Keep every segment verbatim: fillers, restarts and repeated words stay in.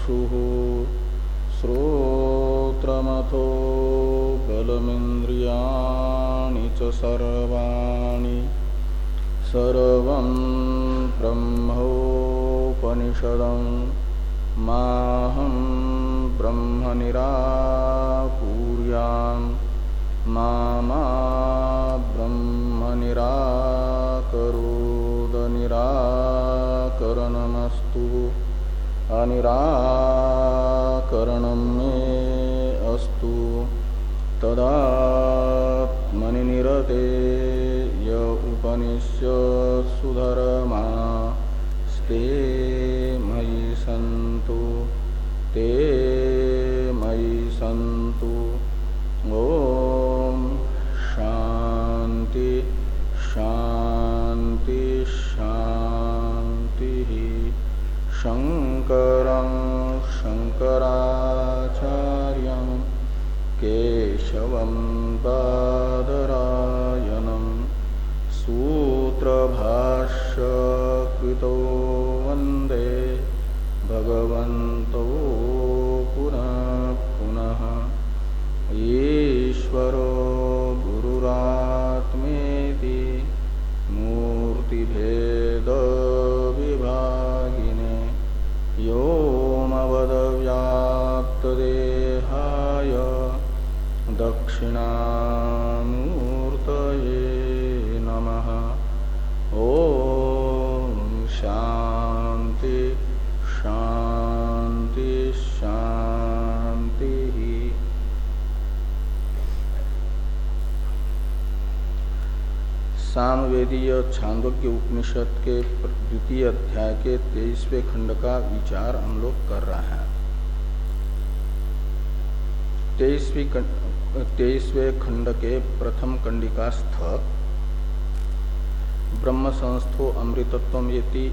चक्षुः श्रोत्रमथो बलमिन्द्रियाणि च सर्वाणि सर्वं ब्रह्मोपनिषदं माहं ब्रह्म निराकुर्यां मा मा ब्रह्म निराकरोद निराकरणमस्तु अनिराकरणं मे अस्तु तदात्मनि निरते य उपनिषत्सु धर्मास्ते मयि सन्तु ते मयि सन्तु। ओम शांति शांति शांति। शंकरं शंकराचार्यं केशवं बादरायणं सूत्रभाष्यकृतो वन्दे भगवन्तो पुनः पुनः। ईश्वरो गुरुरात्मेति मूर्तिभेद विभागिने व्योमवद्व्याप्तदेहाय दक्षिणामूर्तये नमः। ओम शांति शांति शांति। सामवेदीय छांदोग्य उपनिषद के द्वितीय अध्याय के तेईसवें खंड का विचार हम लोग कर रहे हैं। तेईसवीं तेईसवें खंड के प्रथम कंडिकास्थ ब्रह्म संस्थो अमृतत्वम येति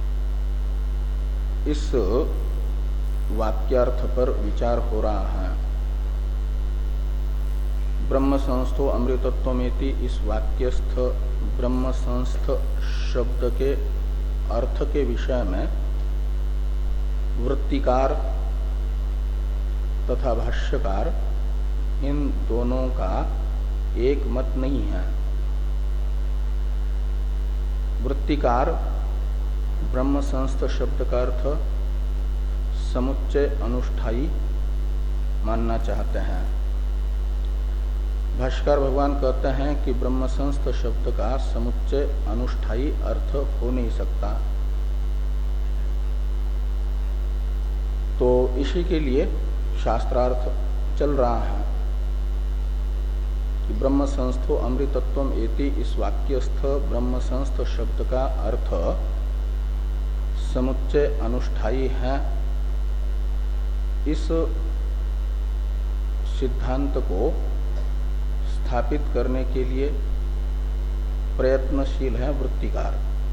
इस वाक्यार्थ पर विचार हो रहा है। ब्रह्म संस्थो अमृतत्वमेति इस वाक्यस्थ ब्रह्म संस्थ शब्द के अर्थ के विषय में वृत्तिकार तथा भाष्यकार इन दोनों का एक मत नहीं है। वृत्तिकार ब्रह्म संस्थ शब्द का अर्थ समुच्चय अनुष्ठायी मानना चाहते हैं। भाष्यकार भगवान कहते हैं कि ब्रह्म संस्थ शब्द का समुच्चय अनुष्ठायी अर्थ हो नहीं सकता। तो इसी के लिए शास्त्रार्थ चल रहा है कि ब्रह्म संस्थो अमृतत्वम एति इस वाक्यस्थ ब्रह्म संस्थ शब्द का अर्थ समुच्चय अनुष्ठायी है। इस सिद्धांत को स्थापित करने के लिए प्रयत्नशील है वृत्तिकार।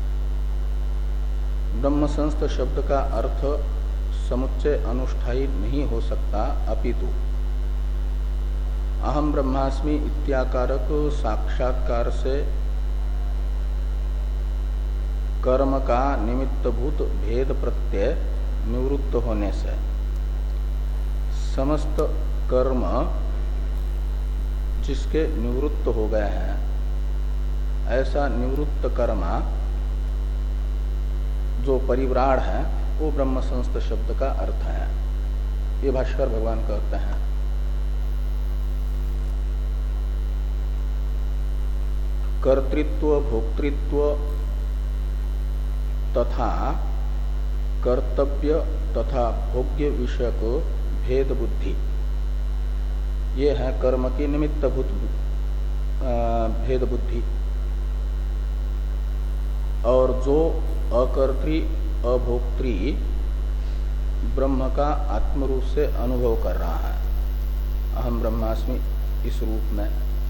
ब्रह्म संस्थ शब्द का अर्थ समुच्चय अनुष्ठायी नहीं हो सकता, अपितु अहम ब्रह्मास्मि इत्याकारक साक्षात्कार से कर्म का निमित्तभूत भेद प्रत्यय निवृत्त होने से समस्त कर्म जिसके निवृत्त हो गए हैं, ऐसा निवृत्त कर्मा जो परिव्राड़ है वो ब्रह्म संस्थ शब्द का अर्थ है। ये भाष्कर भगवान कहते हैं। कर्तृत्व भोक्तृत्व तथा कर्तव्य तथा भोग्य विषयक भेद बुद्धि, ये है कर्म की निमित्तभूत भेद बुद्धि। और जो अकर्त्री अभोक्त्री ब्रह्म का आत्मरूप से अनुभव कर रहा है, अहम ब्रह्मास्मि इस रूप में,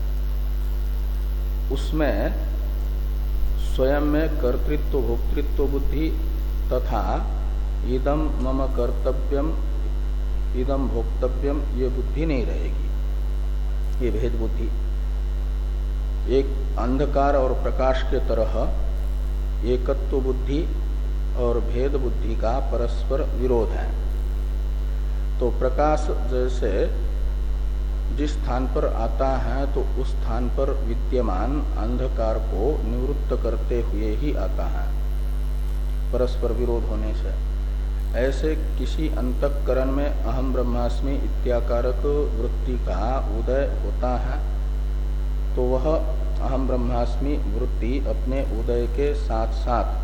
उसमें स्वयं में कर्तृत्व भोक्तृत्व बुद्धि तथा इदम मम कर्तव्यम इदम भोक्तव्यम ये बुद्धि नहीं रहेगी। ये भेद बुद्धि एक अंधकार और प्रकाश के तरह एकत्व बुद्धि और भेद बुद्धि का परस्पर विरोध है। तो प्रकाश जैसे जिस स्थान पर आता है तो उस स्थान पर विद्यमान अंधकार को निवृत्त करते हुए ही आता है, परस्पर विरोध होने से। ऐसे किसी अंतःकरण में अहम ब्रह्मास्मि इत्याकारक वृत्ति का उदय होता है तो वह अहम ब्रह्मास्मि वृत्ति अपने उदय के साथ साथ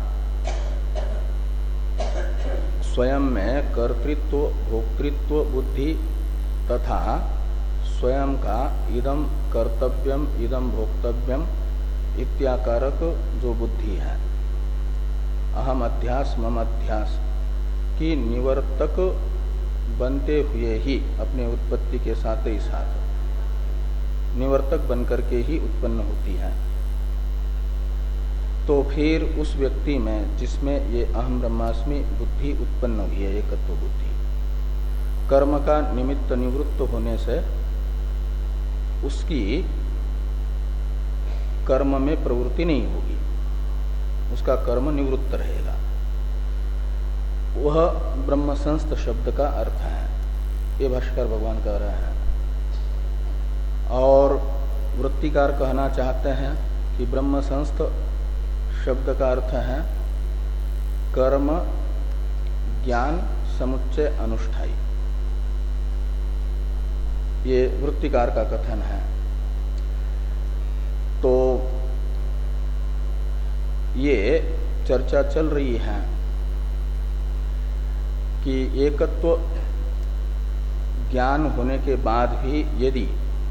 स्वयं में कर्तृत्व भोक्तृत्व बुद्धि तथा स्वयं का इदम कर्तव्यम इदम भोक्तव्यम इत्याकारक जो बुद्धि है, अहम अध्यास मम अध्यास की निवर्तक बनते हुए ही अपने उत्पत्ति के साथ ही साथ निवर्तक बनकर के ही उत्पन्न होती है। तो फिर उस व्यक्ति में जिसमें ये अहम ब्रह्मास्मि बुद्धि उत्पन्न हुई है, एकत्व बुद्धि, कर्म का निमित्त निवृत्त होने से उसकी कर्म में प्रवृत्ति नहीं होगी, उसका कर्म निवृत्त रहेगा। वह ब्रह्म संस्थ शब्द का अर्थ है, ये भाष्यकार भगवान कह रहे हैं। और वृत्तिकार कहना चाहते हैं कि ब्रह्म संस्थ शब्द का अर्थ है कर्म ज्ञान समुच्चय अनुष्ठाई, ये वृत्तिकार का कथन है। तो ये चर्चा चल रही है कि एकत्व ज्ञान होने के बाद भी यदि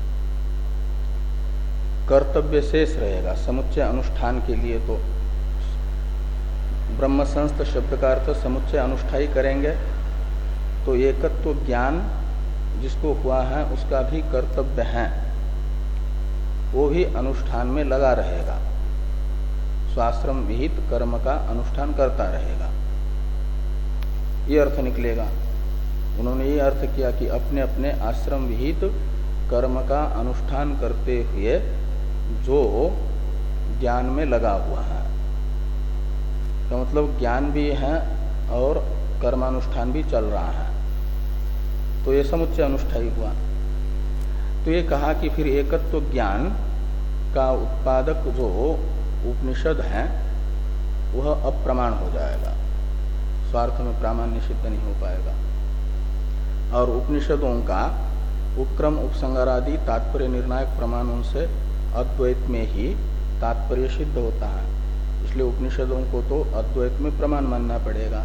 कर्तव्य शेष रहेगा समुच्चय अनुष्ठान के लिए, तो ब्रह्म संस्थ शब्द का अर्थ समुच्चय अनुष्ठाई करेंगे तो एकत्व ज्ञान जिसको हुआ है उसका भी कर्तव्य है, वो भी अनुष्ठान में लगा रहेगा, स्वाश्रम विहित कर्म का अनुष्ठान करता रहेगा, ये अर्थ निकलेगा। उन्होंने ये अर्थ किया कि अपने अपने आश्रम विहित कर्म का अनुष्ठान करते हुए जो ज्ञान में लगा हुआ है, तो मतलब ज्ञान भी है और कर्मानुष्ठान भी चल रहा है, तो ये समुच्चय अनुष्ठाई हुआ। तो ये कहा कि फिर एकत्व ज्ञान का उत्पादक जो उपनिषद है वह अप्रमाण हो जाएगा, स्वार्थ में प्रामाण्य सिद्ध नहीं हो पाएगा। और उपनिषदों का उपक्रम उपसंगारादि तात्पर्य निर्णायक प्रमाणों से अद्वैत में ही तात्पर्य सिद्ध होता है, इसलिए उपनिषदों को तो अद्वैत में प्रमाण मानना पड़ेगा।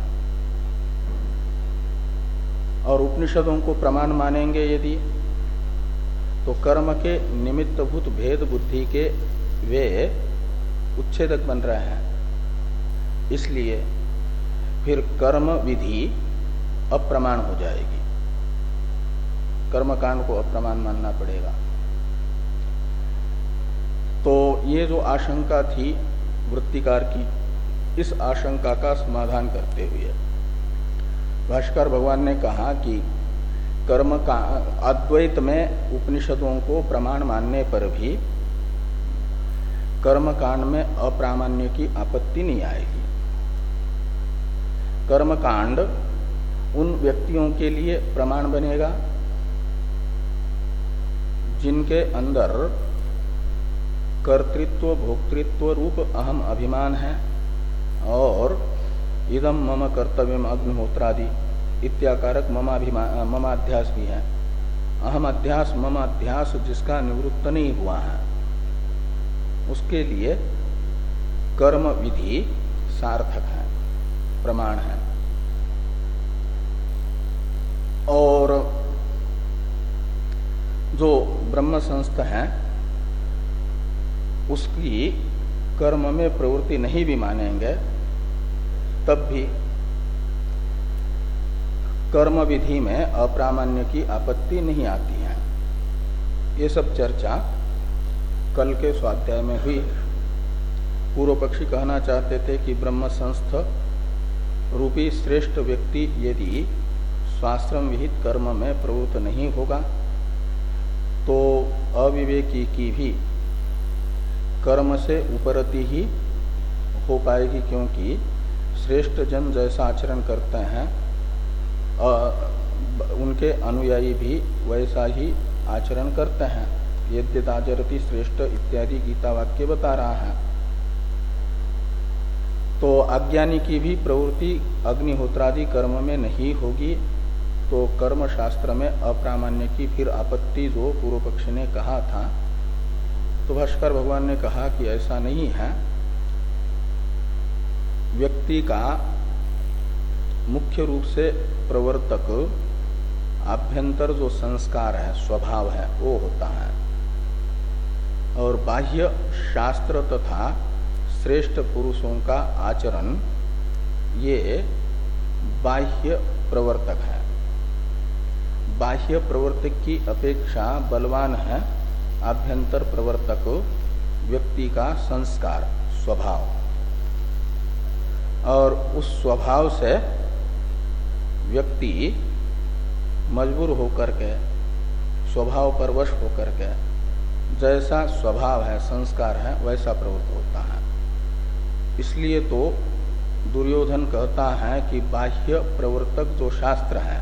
और उपनिषदों को प्रमाण मानेंगे यदि, तो कर्म के निमित्तभूत भेद बुद्धि के वे उच्छेदक बन रहे हैं, इसलिए फिर कर्म विधि अप्रमाण हो जाएगी, कर्मकांड को अप्रमाण मानना पड़ेगा। तो ये जो आशंका थी वृत्तिकार की, इस आशंका का समाधान करते हुए भाष्कर भगवान ने कहा कि कर्म का अद्वैत में उपनिषदों को प्रमाण मानने पर भी कर्म कांड में अप्रामाण्य की आपत्ति नहीं आएगी। कर्म कांड उन व्यक्तियों के लिए प्रमाण बनेगा जिनके अंदर कर्तृत्व भोक्तृत्व रूप अहम अभिमान है और इदम मम कर्तव्यम अग्निहोत्रादि इत्याकारक ममाभिमान ममाध्यास भी है। अहम अध्यास मम अध्यास जिसका निवृत्त नहीं हुआ है उसके लिए कर्म विधि सार्थक है, प्रमाण है। और जो ब्रह्म संस्थ है उसकी कर्म में प्रवृत्ति नहीं भी मानेंगे तब भी कर्म विधि में अप्रामाण्य की आपत्ति नहीं आती है। ये सब चर्चा कल के स्वाध्याय में हुई। पूर्व पक्षी कहना चाहते थे कि ब्रह्म संस्थ रूपी श्रेष्ठ व्यक्ति यदि स्वाश्रम विहित कर्म में प्रवृत्त नहीं होगा तो अविवेकी की भी कर्म से उपरति ही हो पाएगी, क्योंकि श्रेष्ठ जन जैसा आचरण करते हैं उनके अनुयायी भी वैसा ही आचरण करते हैं। यद्यदाचरति श्रेष्ठ इत्यादि गीता वाक्य बता रहा है। तो अज्ञानी की भी प्रवृत्ति अग्निहोत्रादि कर्म में नहीं होगी, तो कर्म शास्त्र में अप्रामाण्य की फिर आपत्ति जो पूर्व पक्षी ने कहा था, तो भाष्कर भगवान ने कहा कि ऐसा नहीं है। व्यक्ति का मुख्य रूप से प्रवर्तक आभ्यंतर जो संस्कार है, स्वभाव है, वो होता है, और बाह्य शास्त्र तथा श्रेष्ठ पुरुषों का आचरण ये बाह्य प्रवर्तक है। बाह्य प्रवर्तक की अपेक्षा बलवान है आभ्यंतर प्रवर्तक व्यक्ति का संस्कार, स्वभाव, और उस स्वभाव से व्यक्ति मजबूर होकर के, स्वभाव पर वश होकर के, जैसा स्वभाव है, संस्कार है, वैसा प्रवृत्त होता है। इसलिए तो दुर्योधन कहता है कि बाह्य प्रवर्तक जो शास्त्र है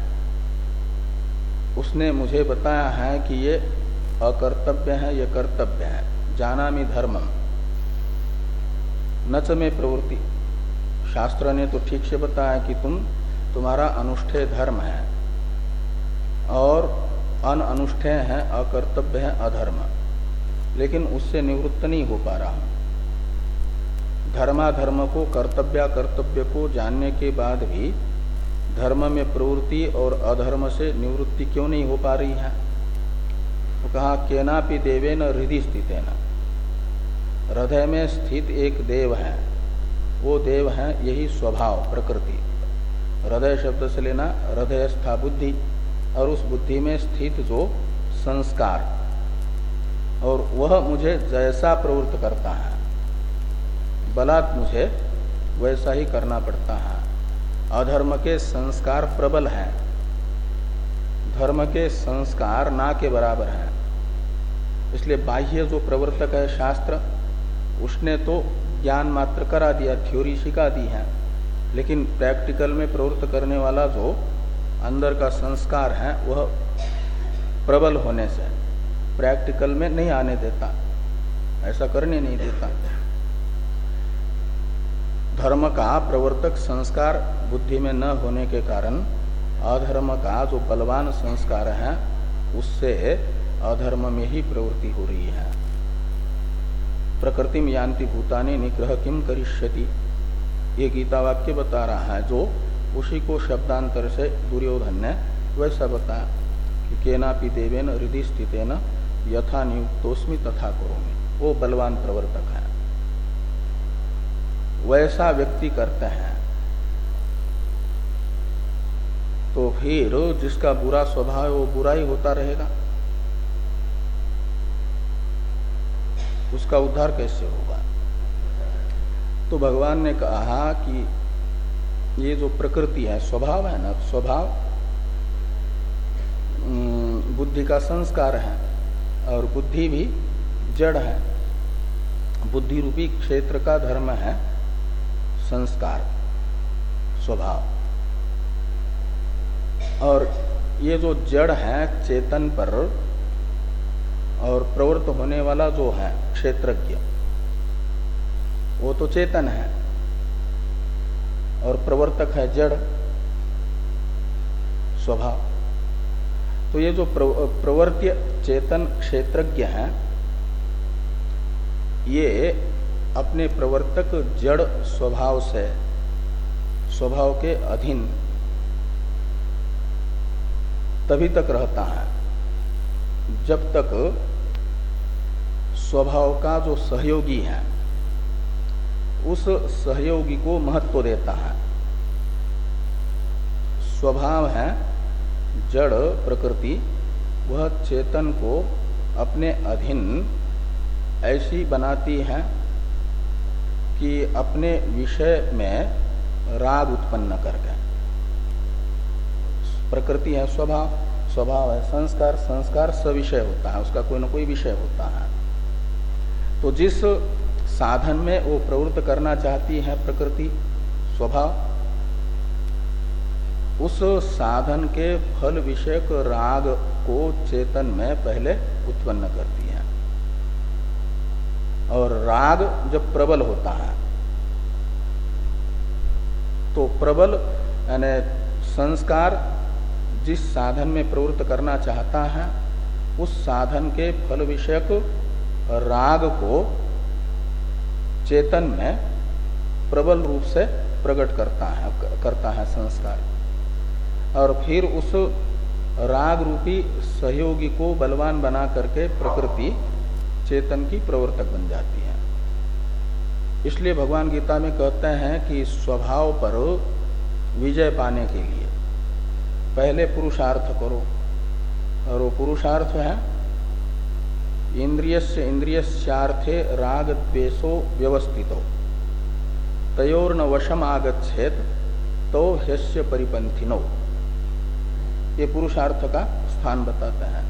उसने मुझे बताया है कि ये अकर्तव्य है, ये कर्तव्य है। जानामि धर्मम न च मे प्रवृत्ति। शास्त्र ने तो ठीक से बताया कि तुम तुम्हारा अनुष्ठेय धर्म है और अन अनुष्ठेय है, अकर्तव्य है, अधर्म, लेकिन उससे निवृत्त नहीं हो पा रहा हूं। धर्माधर्म को, कर्तव्य कर्तव्य को जानने के बाद भी धर्म में प्रवृत्ति और अधर्म से निवृत्ति क्यों नहीं हो पा रही है? तो कहा केनापि देवेन हृदय स्थितेन, हृदय में स्थित एक देव है, वो देव है यही स्वभाव, प्रकृति। हृदय शब्द से लेना हृदयस्था बुद्धि, और उस बुद्धि में स्थित जो संस्कार, और वह मुझे जैसा प्रवृत्त करता है, बलात् मुझे वैसा ही करना पड़ता है। अधर्म के संस्कार प्रबल हैं, धर्म के संस्कार ना के बराबर हैं। इसलिए बाह्य जो प्रवर्तक है शास्त्र, उसने तो ज्ञान मात्र करा दिया, थ्योरी सिखा दी है, लेकिन प्रैक्टिकल में प्रवृत्त करने वाला जो अंदर का संस्कार है वह प्रबल होने से प्रैक्टिकल में नहीं आने देता, ऐसा करने नहीं देता। धर्म का प्रवर्तक संस्कार बुद्धि में न होने के कारण अधर्म का जो बलवान संस्कार है उससे अधर्म में ही प्रवृत्ति हो रही है। प्रकृतिम यान्ति भूतानि निग्रह किम करिष्यति, ये गीता वाक्य बता रहा है, जो उसी को शब्दांतर से दुर्योधन ने वैसा बताया कि केनापि देवेन हृदय स्थितेन यथा नियुक्तोस्मि तथा करोमि। वो बलवान प्रवर्तक है, वैसा व्यक्ति करते हैं। तो फिर जिसका बुरा स्वभाव है वो बुरा ही होता रहेगा, उसका उद्धार कैसे होगा? तो भगवान ने कहा कि ये जो प्रकृति है, स्वभाव है ना, स्वभाव बुद्धि का संस्कार है, और बुद्धि भी जड़ है। बुद्धि रूपी क्षेत्र का धर्म है संस्कार, स्वभाव, और ये जो जड़ है चेतन पर और प्रवृत्त होने वाला जो है क्षेत्रज्ञ, वो तो चेतन है और प्रवर्तक है जड़, स्वभाव। तो ये जो प्रवर्त्य चेतन क्षेत्रज्ञ है, ये अपने प्रवर्तक जड़ स्वभाव से, स्वभाव के अधीन तभी तक रहता है जब तक स्वभाव का जो सहयोगी है उस सहयोगी को महत्व देता है। स्वभाव है जड़ प्रकृति, वह चेतन को अपने अधीन ऐसी बनाती है कि अपने विषय में राग उत्पन्न करके। प्रकृति है स्वभाव, स्वभाव है संस्कार, संस्कार सविषय होता है, उसका कोई ना कोई विषय होता है। तो जिस साधन में वो प्रवृत्त करना चाहती है प्रकृति, स्वभाव, उस साधन के फल विषयक राग को चेतन में पहले उत्पन्न करती है। और राग जब प्रबल होता है तो प्रबल यानी संस्कार जिस साधन में प्रवृत्त करना चाहता है उस साधन के फल विषयक राग को चेतन में प्रबल रूप से प्रकट करता है करता है संस्कार, और फिर उस राग रूपी सहयोगी को बलवान बना करके प्रकृति चेतन की प्रवर्तक बन जाती है। इसलिए भगवान गीता में कहते हैं कि स्वभाव पर विजय पाने के लिए पहले पुरुषार्थ करो, और वो पुरुषार्थ है इंद्रियस्य इंद्रियस्यार्थे राग द्वेषो व्यवस्थितो तयोर्न वशम आगच्छेत तो ह्यस्य परिपंथिनो। ये पुरुषार्थ का स्थान बताता है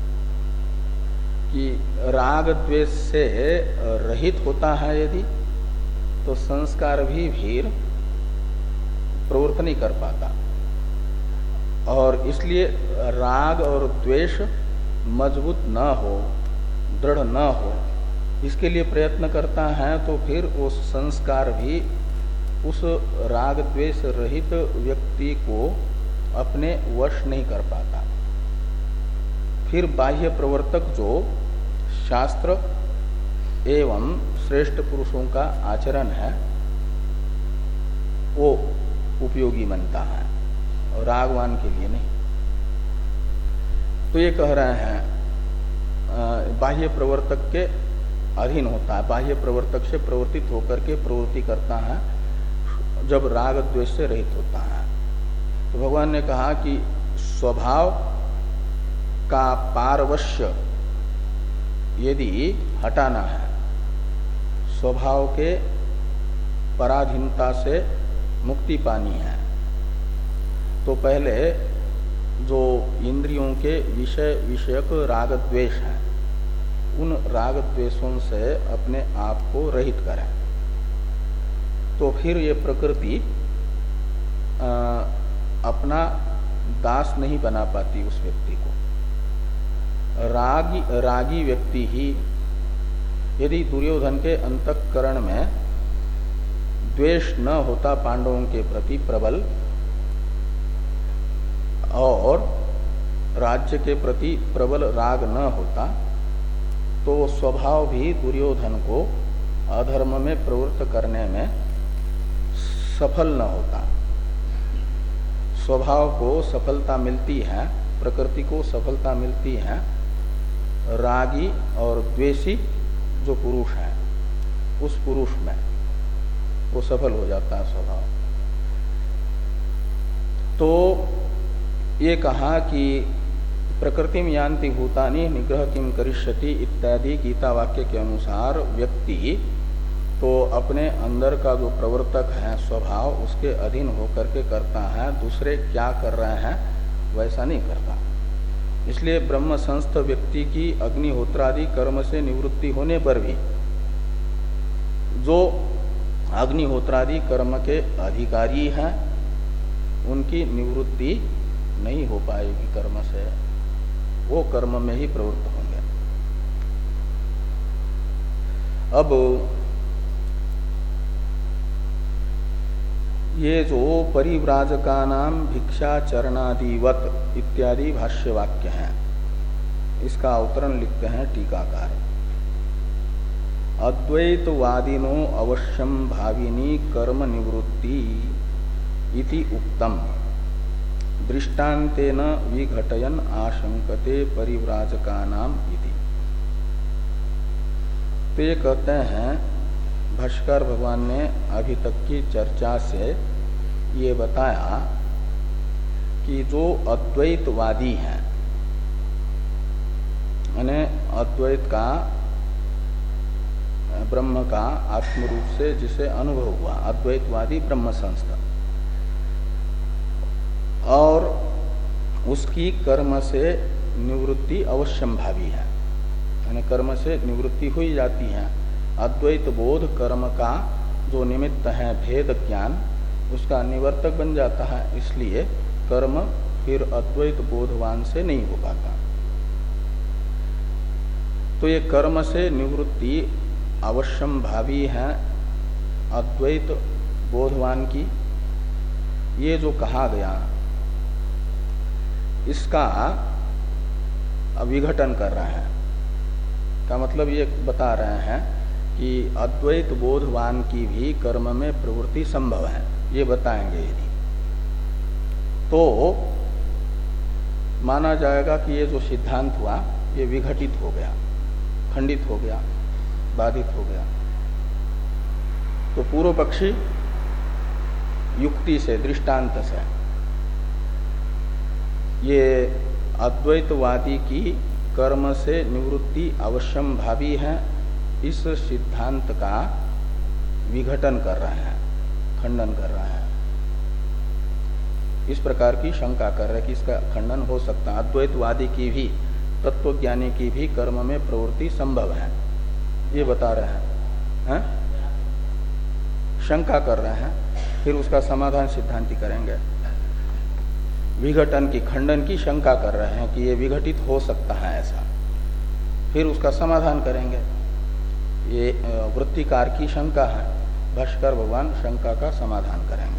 कि राग द्वेष से रहित होता है यदि तो संस्कार भी भीर प्रवृत्त नहीं कर पाता, और इसलिए राग और द्वेष मजबूत न हो, दृढ़ न हो, इसके लिए प्रयत्न करता है तो फिर वो संस्कार भी उस राग द्वेष रहित व्यक्ति को अपने वश नहीं कर पाता। फिर बाह्य प्रवर्तक जो शास्त्र एवं श्रेष्ठ पुरुषों का आचरण है वो उपयोगी बनता है, और रागवान के लिए नहीं। तो ये कह रहे हैं बाह्य प्रवर्तक के अधीन होता है, बाह्य प्रवर्तक से प्रवर्तित होकर के प्रवृत्ति करता है जब राग द्वेष से रहित होता है। तो भगवान ने कहा कि स्वभाव का पारवश्य यदि हटाना है, स्वभाव के पराधीनता से मुक्ति पानी है, तो पहले जो इंद्रियों के विषय विषयक राग द्वेष है उन राग द्वेषों से अपने आप को रहित करें, तो फिर ये प्रकृति आ, अपना दास नहीं बना पाती उस व्यक्ति को। रागी रागी व्यक्ति ही यदि दुर्योधन के अंतःकरण में द्वेष न होता पांडवों के प्रति प्रबल, और राज्य के प्रति प्रबल राग न होता, तो स्वभाव भी दुर्योधन को अधर्म में प्रवृत्त करने में सफल न होता। स्वभाव को सफलता मिलती है, प्रकृति को सफलता मिलती है रागी और द्वेषी जो पुरुष है उस पुरुष में वो सफल हो जाता है स्वभाव। तो ये कहा कि प्रकृतिम यान्ति भूतानि निग्रह किम करिष्यति इत्यादि गीता वाक्य के अनुसार व्यक्ति तो अपने अंदर का जो प्रवर्तक है स्वभाव उसके अधीन होकर के करता है, दूसरे क्या कर रहे हैं वैसा नहीं करता। इसलिए ब्रह्म संस्थ व्यक्ति की अग्निहोत्रादि कर्म से निवृत्ति होने पर भी जो अग्निहोत्रादि कर्म के अधिकारी हैं उनकी निवृत्ति नहीं हो पाएगी कर्म से, वो कर्म में ही प्रवृत्त होंगे। अब ये जो परिव्राजकानाम भिक्षाचरणादिवत इत्यादि भाष्य वाक्य हैं इसका अवतरण लिखते हैं टीकाकार। अद्वैतवादिनो अवश्यम भाविनी कर्म निवृत्ति इति उक्तम दृष्टान्तेन विघटयन आशंकते परिव्राजकानाम इति। तो ये कहते हैं भाष्कर भगवान ने अभी तक की चर्चा से ये बताया कि जो अद्वैतवादी हैं, यानी अद्वैत का ब्रह्म का आत्म रूप से जिसे अनुभव हुआ, अद्वैतवादी ब्रह्म संस्था, और उसकी कर्म से निवृत्ति अवश्यंभावी है, यानी कर्म से निवृत्ति हुई जाती है। अद्वैत बोध कर्म का जो निमित्त है भेद ज्ञान उसका निवर्तक बन जाता है, इसलिए कर्म फिर अद्वैत बोधवान से नहीं हो पाता। तो ये कर्म से निवृत्ति अवश्यम भावी है अद्वैत बोधवान की, ये जो कहा गया इसका विघटन कर रहा है। का मतलब ये बता रहे हैं कि अद्वैत बोधवान की भी कर्म में प्रवृत्ति संभव है, ये बताएंगे। यदि तो माना जाएगा कि ये जो सिद्धांत हुआ ये विघटित हो गया, खंडित हो गया, बाधित हो गया। तो पूर्व पक्षी युक्ति से, दृष्टांत से ये अद्वैतवादी की कर्म से निवृत्ति अवश्यम भावी है, इस सिद्धांत का विघटन कर रहे हैं, खंडन कर रहे हैं। इस प्रकार की शंका कर रहे हैं कि इसका खंडन हो सकता है। अद्वैतवादी की भी, तत्वज्ञानी की भी कर्म में प्रवृत्ति संभव है, ये बता रहे हैं, हैं? शंका कर रहे हैं, फिर उसका समाधान सिद्धांति करेंगे। विघटन की, खंडन की शंका कर रहे हैं कि ये विघटित हो सकता है ऐसा, फिर उसका समाधान करेंगे। ये वृत्तिकार की शंका है, भाष्कर भगवान शंका का समाधान करेंगे।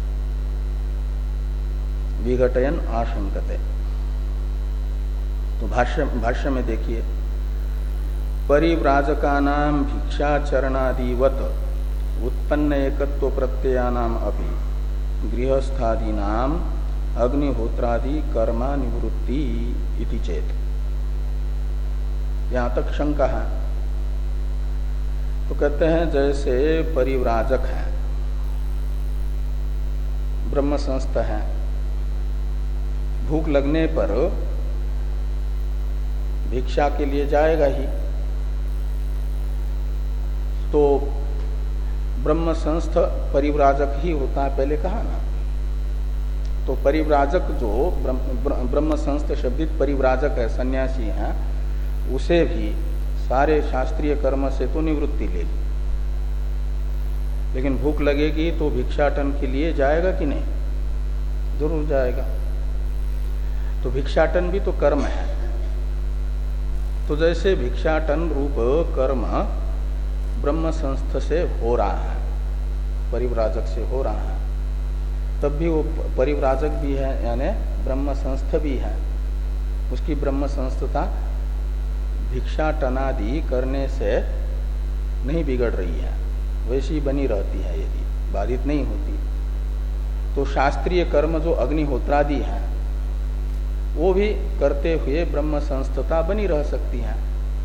विघटयन आशंकते। तो भाष्य भाष्य में देखिए, परिव्राजकानां भिक्षाचरणादिवत उत्पन्न एकत्व प्रत्ययानाम अपि गृहस्थादीनाम अग्निहोत्रादि कर्मा निवृत्ति इति चेत। यहां तक शंका है। तो कहते हैं जैसे परिव्राजक है, ब्रह्म संस्थ है, भूख लगने पर भिक्षा के लिए जाएगा ही। तो ब्रह्म संस्थ परिव्राजक ही होता है, पहले कहा ना। तो परिव्राजक जो ब्रह्म, ब्रह्म संस्थ शब्दित परिव्राजक है, सन्यासी है, उसे भी सारे शास्त्रीय कर्म से तो निवृत्ति लेगी, लेकिन भूख लगेगी तो भिक्षाटन के लिए जाएगा कि नहीं? जरूर जाएगा। तो भिक्षाटन भी तो कर्म है। तो जैसे भिक्षाटन रूप कर्म ब्रह्म संस्थ से हो रहा है, परिव्राजक से हो रहा है, तब भी वो परिव्राजक भी है, यानी ब्रह्म संस्थ भी है। उसकी ब्रह्म संस्थता भिक्षाटनादि करने से नहीं बिगड़ रही है, वैसी बनी रहती है, यदि बाधित नहीं होती। तो शास्त्रीय कर्म जो अग्निहोत्रादि है वो भी करते हुए ब्रह्म संस्थता बनी रह सकती है।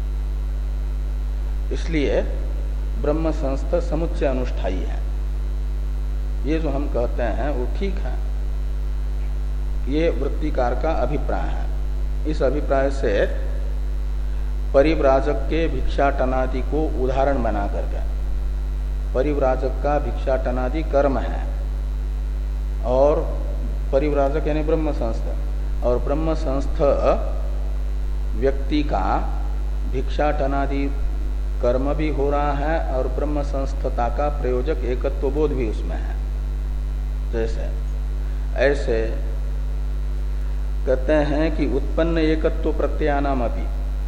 इसलिए ब्रह्म संस्थ समुच्चय अनुष्ठायी है। ये जो हम कहते हैं वो ठीक है, ये वृत्तिकार का अभिप्राय है। इस अभिप्राय से परिव्राजक के भिक्षाटनादि को उदाहरण बना करके, परिव्राजक का भिक्षाटनादि कर्म है और परिव्राजक यानी ब्रह्म संस्थ, और ब्रह्म संस्थ व्यक्ति का भिक्षाटनादि कर्म भी हो रहा है और ब्रह्म संस्थता का प्रयोजक एकत्व बोध भी उसमें है। जैसे ऐसे कहते हैं कि उत्पन्न एकत्व प्रत्ययानाम अपि,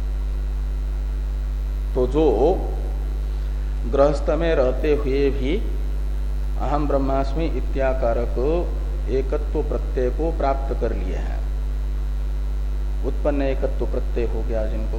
तो जो गृहस्थ में रहते हुए भी अहम ब्रह्मास्मि इत्याकारक एकत्व प्रत्यय को प्राप्त कर लिए हैं, उत्पन्न एकत्व प्रत्यय हो गया जिनको,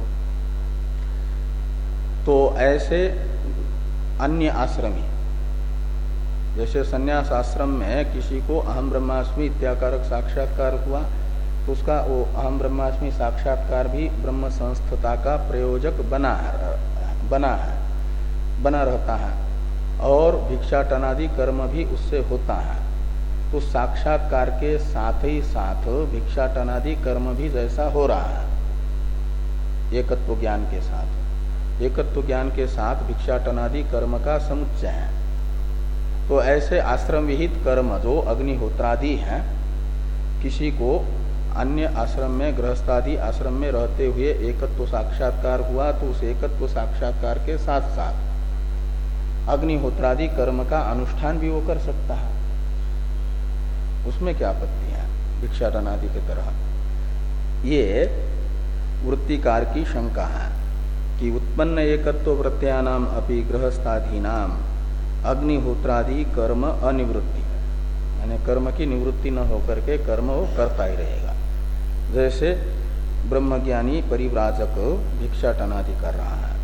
तो ऐसे अन्य आश्रमी, जैसे संन्यास आश्रम में किसी को अहम ब्रह्मास्मि इत्याकारक साक्षात्कार हुआ तो उसका वो अहम ब्रह्मास्मि साक्षात्कार भी ब्रह्म संस्थता का प्रयोजक बना है, बना है, बना रहता है, और भिक्षाटनादि कर्म भी उससे होता है। तो साक्षात्कार के साथ ही साथ भिक्षाटनादि कर्म भी जैसा हो रहा है एकत्व ज्ञान के साथ, एकत्व ज्ञान के साथ भिक्षाटनादि कर्म का समुच्चय है। तो ऐसे आश्रम विहित कर्म जो अग्निहोत्रादि हैं, किसी को अन्य आश्रम में, गृहस्थादि आश्रम में रहते हुए एकत्व साक्षात्कार हुआ तो उस एकत्व साक्षात्कार के साथ साथ अग्निहोत्रादि कर्म का अनुष्ठान भी वो कर सकता है, उसमें क्या आपत्ति है? भिक्षाटनादि के तरह। ये वृत्तिकार की शंका है कि उत्पन्न एकत्व प्रत्यानाम अपि गृहस्थाधीनाम अग्निहोत्रादि कर्म अनिवृत्ति, यानी कर्म की निवृत्ति न होकर के कर्म वो करता ही रहेगा, जैसे ब्रह्मज्ञानी परिव्राजक भिक्षाटनादि कर रहा है।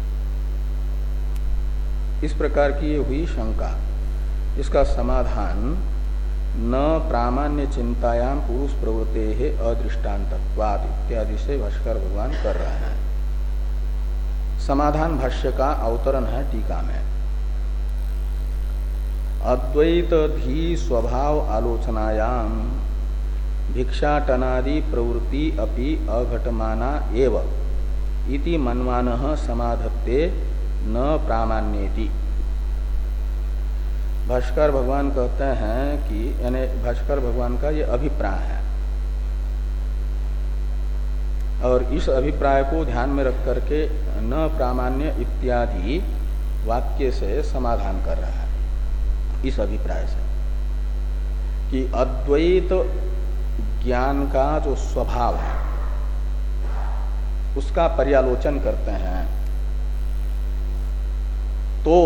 इस प्रकार की ये हुई शंका। इसका समाधान न प्रामाण्य चिंतायाम पुरुष प्रवृत्ते है अदृष्टान्तत्वात् इत्यादि से भाष्कर भगवान कर रहे हैं। समाधान भाष्य का अवतरण है टीका में। अद्वैत धी स्वभाव आलोचनायाम भिक्षाटनादि प्रवृत्ति अपि अघटमाना एव इति मन्वानः समाधत्ते न प्रामाण्येति। भाष्कर भगवान कहते हैं कि यानी भाष्कर भगवान का ये अभिप्राय है और इस अभिप्राय को ध्यान में रख करके न प्रामाण्य इत्यादि वाक्य से समाधान कर रहा है। इस अभिप्राय से कि अद्वैत ज्ञान का जो स्वभाव है उसका पर्यालोचन करते हैं तो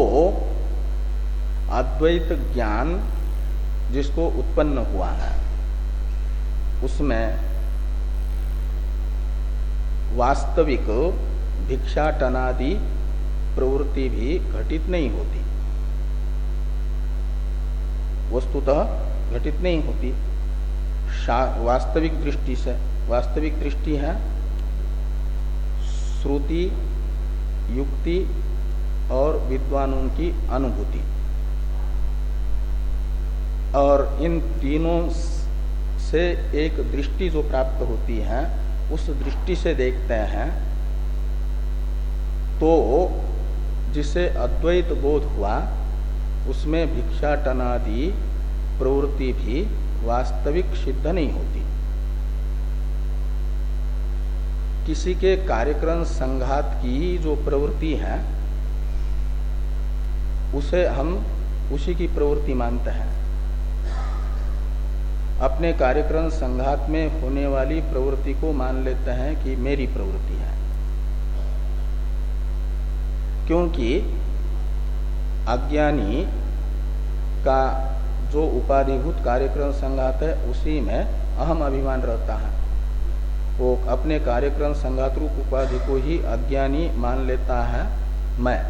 अद्वैत ज्ञान जिसको उत्पन्न हुआ है उसमें वास्तविक भिक्षाटनादि प्रवृत्ति भी घटित नहीं होती, वस्तुतः घटित नहीं होती। वास्तविक दृष्टि से, वास्तविक दृष्टि है श्रुति, युक्ति और विद्वानों की अनुभूति, और इन तीनों से एक दृष्टि जो प्राप्त होती है उस दृष्टि से देखते हैं तो जिसे अद्वैत बोध हुआ उसमें भिक्षाटनादि प्रवृत्ति भी वास्तविक सिद्ध नहीं होती। किसी के कार्यक्रम संघात की जो प्रवृत्ति है उसे हम उसी की प्रवृत्ति मानते हैं। अपने कार्यक्रम संघात में होने वाली प्रवृत्ति को मान लेते हैं कि मेरी प्रवृत्ति है, क्योंकि अज्ञानी का जो उपाधिभूत कार्यक्रम संघात है उसी में अहम अभिमान रहता है। वो अपने कार्यक्रम संघात रूप उपाधि को ही अज्ञानी मान लेता है मैं।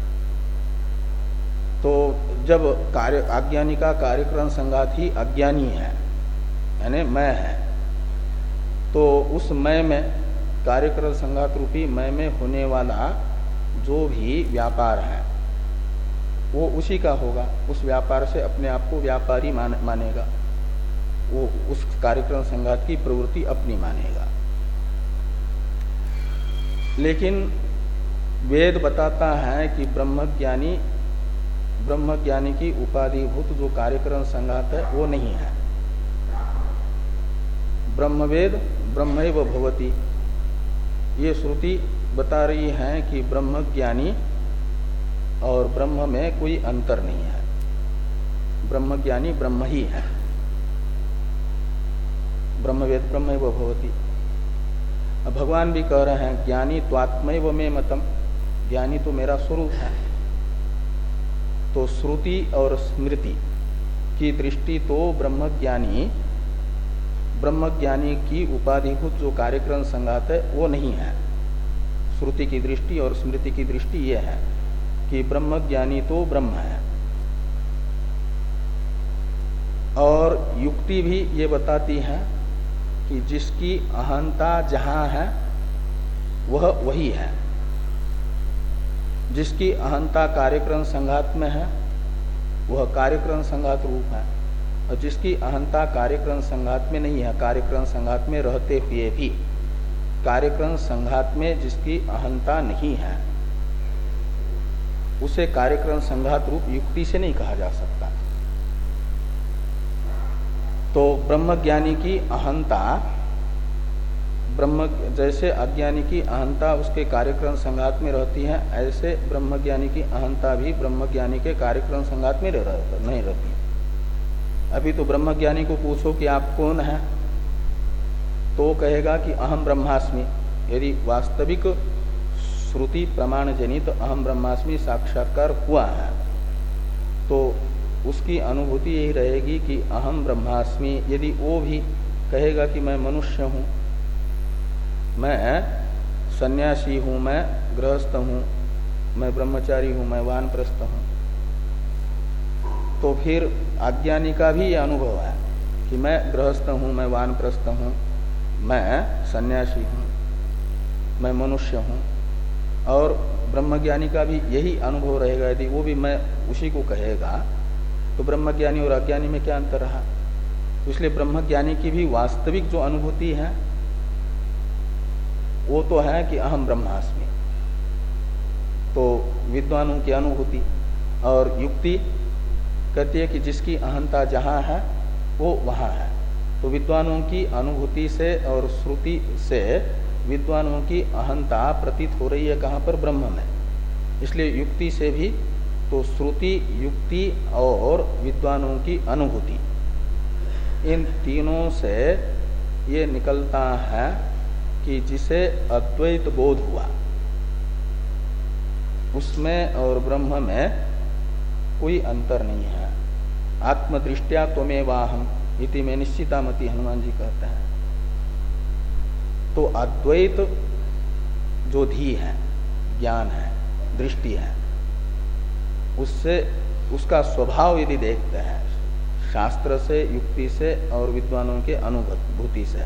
तो जब कार्य अज्ञानी का कार्यक्रम संघात ही अज्ञानी है यानी मैं है, तो उस मैं में कार्यक्रम संघात रूपी मैं में होने वाला जो भी व्यापार है वो उसी का होगा। उस व्यापार से अपने आप को व्यापारी मान, मानेगा, वो उस कार्यक्रम संघात की प्रवृत्ति अपनी मानेगा। लेकिन वेद बताता है कि ब्रह्मज्ञानी ब्रह्मज्ञानी की उपाधिभूत जो कार्यक्रम संघात है वो नहीं है। ब्रह्मवेद ब्रह्मैव भवति, ये श्रुति बता रही है कि ब्रह्मज्ञानी और ब्रह्म में कोई अंतर नहीं है, ब्रह्मज्ञानी ब्रह्म ही है। ब्रह्मवेद ब्रह्मैव भवति। अब भगवान भी कह रहे हैं ज्ञानी त्वात्मैव मे मतम, ज्ञानी तो मेरा स्वरूप है। तो श्रुति और स्मृति की दृष्टि तो ब्रह्मज्ञानी ब्रह्मज्ञानी की उपाधिभूत जो कार्यक्रम संघात है वो नहीं है। श्रुति की दृष्टि और स्मृति की दृष्टि ये है कि ब्रह्मज्ञानी तो ब्रह्म है। और युक्ति भी ये बताती है कि जिसकी अहंता जहां है वह वही है। जिसकी अहंता कार्यक्रम संघात में है वह कार्यक्रम संघात रूप है, और जिसकी अहंता कार्यक्रम संघात में नहीं है, कार्यक्रम संघात में रहते हुए भी कार्यक्रम संघात में जिसकी अहंता नहीं है उसे कार्यक्रम संघात रूप युक्ति से नहीं कहा जा सकता। तो ब्रह्मज्ञानी की अहंता ब्रह्म जैसे अज्ञानी की अहंता उसके कार्यक्रम संघात में रहती है, ऐसे ब्रह्मज्ञानी की अहंता भी ब्रह्मज्ञानी के कार्यक्रम संघात में नहीं रहती। अभी तो ब्रह्मज्ञानी को पूछो कि आप कौन है तो कहेगा कि अहम ब्रह्मास्मि। यदि वास्तविक श्रुति प्रमाण जनित अहम ब्रह्मास्मि साक्षात्कार हुआ है तो उसकी अनुभूति यही रहेगी कि अहम ब्रह्मास्मि। यदि वो भी कहेगा कि मैं मनुष्य हूँ, मैं सन्यासी हूँ, मैं गृहस्थ हूँ, मैं ब्रह्मचारी हूँ, मैं वानप्रस्थ हूँ, तो फिर अज्ञानी का भी ये अनुभव है कि मैं गृहस्थ हूँ, मैं वानप्रस्थ हूँ, मैं सन्यासी हूँ, मैं मनुष्य हूँ। और ब्रह्मज्ञानी का भी यही अनुभव रहेगा। यदि वो भी मैं उसी को कहेगा तो ब्रह्मज्ञानी और अज्ञानी में क्या अंतर रहा। तो इसलिए ब्रह्मज्ञानी की भी वास्तविक जो अनुभूति है वो तो है कि अहम ब्रह्मास्मि, तो विद्वानों की अनुभूति। और युक्ति कहती है कि जिसकी अहंता जहाँ है वो वहाँ है। तो विद्वानों की अनुभूति से और श्रुति से विद्वानों की अहंता प्रतीत हो रही है कहाँ पर, ब्रह्म में। इसलिए युक्ति से भी तो श्रुति, युक्ति और विद्वानों की अनुभूति, इन तीनों से ये निकलता है कि जिसे अद्वैत बोध हुआ उसमें और ब्रह्म में कोई अंतर नहीं है। आत्मदृष्टिया त्वमेवाहम इति में निश्चितामति हनुमान जी कहते हैं। तो अद्वैत जो धी है, ज्ञान है, दृष्टि है, उससे उसका स्वभाव यदि देखते हैं शास्त्र से, युक्ति से और विद्वानों के अनुभूति से,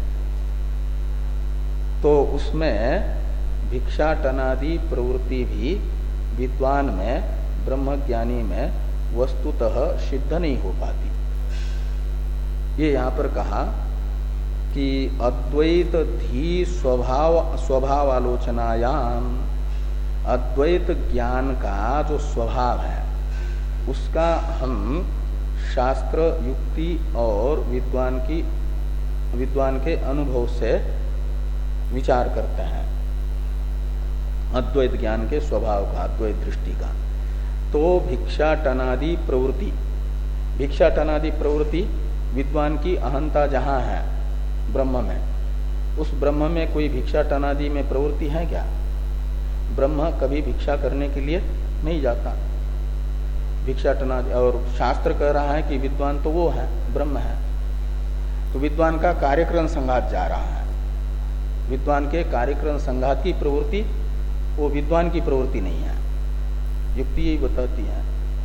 तो उसमें भिक्षाटनादि प्रवृत्ति भी विद्वान में, ब्रह्मज्ञानी में वस्तुतः सिद्ध नहीं हो पाती। ये यहाँ पर कहा कि अद्वैत धी स्वभाव स्वभावालोचनायाम, अद्वैत ज्ञान का जो स्वभाव है उसका हम शास्त्र, युक्ति और विद्वान की विद्वान के अनुभव से विचार करते हैं। अद्वैत ज्ञान के स्वभाव का, अद्वैत दृष्टि का। तो भिक्षाटनादि प्रवृत्ति, भिक्षाटनादि प्रवृत्ति विद्वान की अहंता जहाँ है ब्रह्म में, उस ब्रह्म में कोई भिक्षाटनादि में प्रवृत्ति है क्या? ब्रह्म कभी भिक्षा करने के लिए नहीं जाता। भिक्षाटनादि, और शास्त्र कह रहा है कि विद्वान तो वो है, ब्रह्म है। तो विद्वान का कार्यक्रम संघात जा रहा है। विद्वान के कार्यक्रम संघात की प्रवृत्ति वो विद्वान की प्रवृत्ति नहीं है, युक्ति यही बताती है।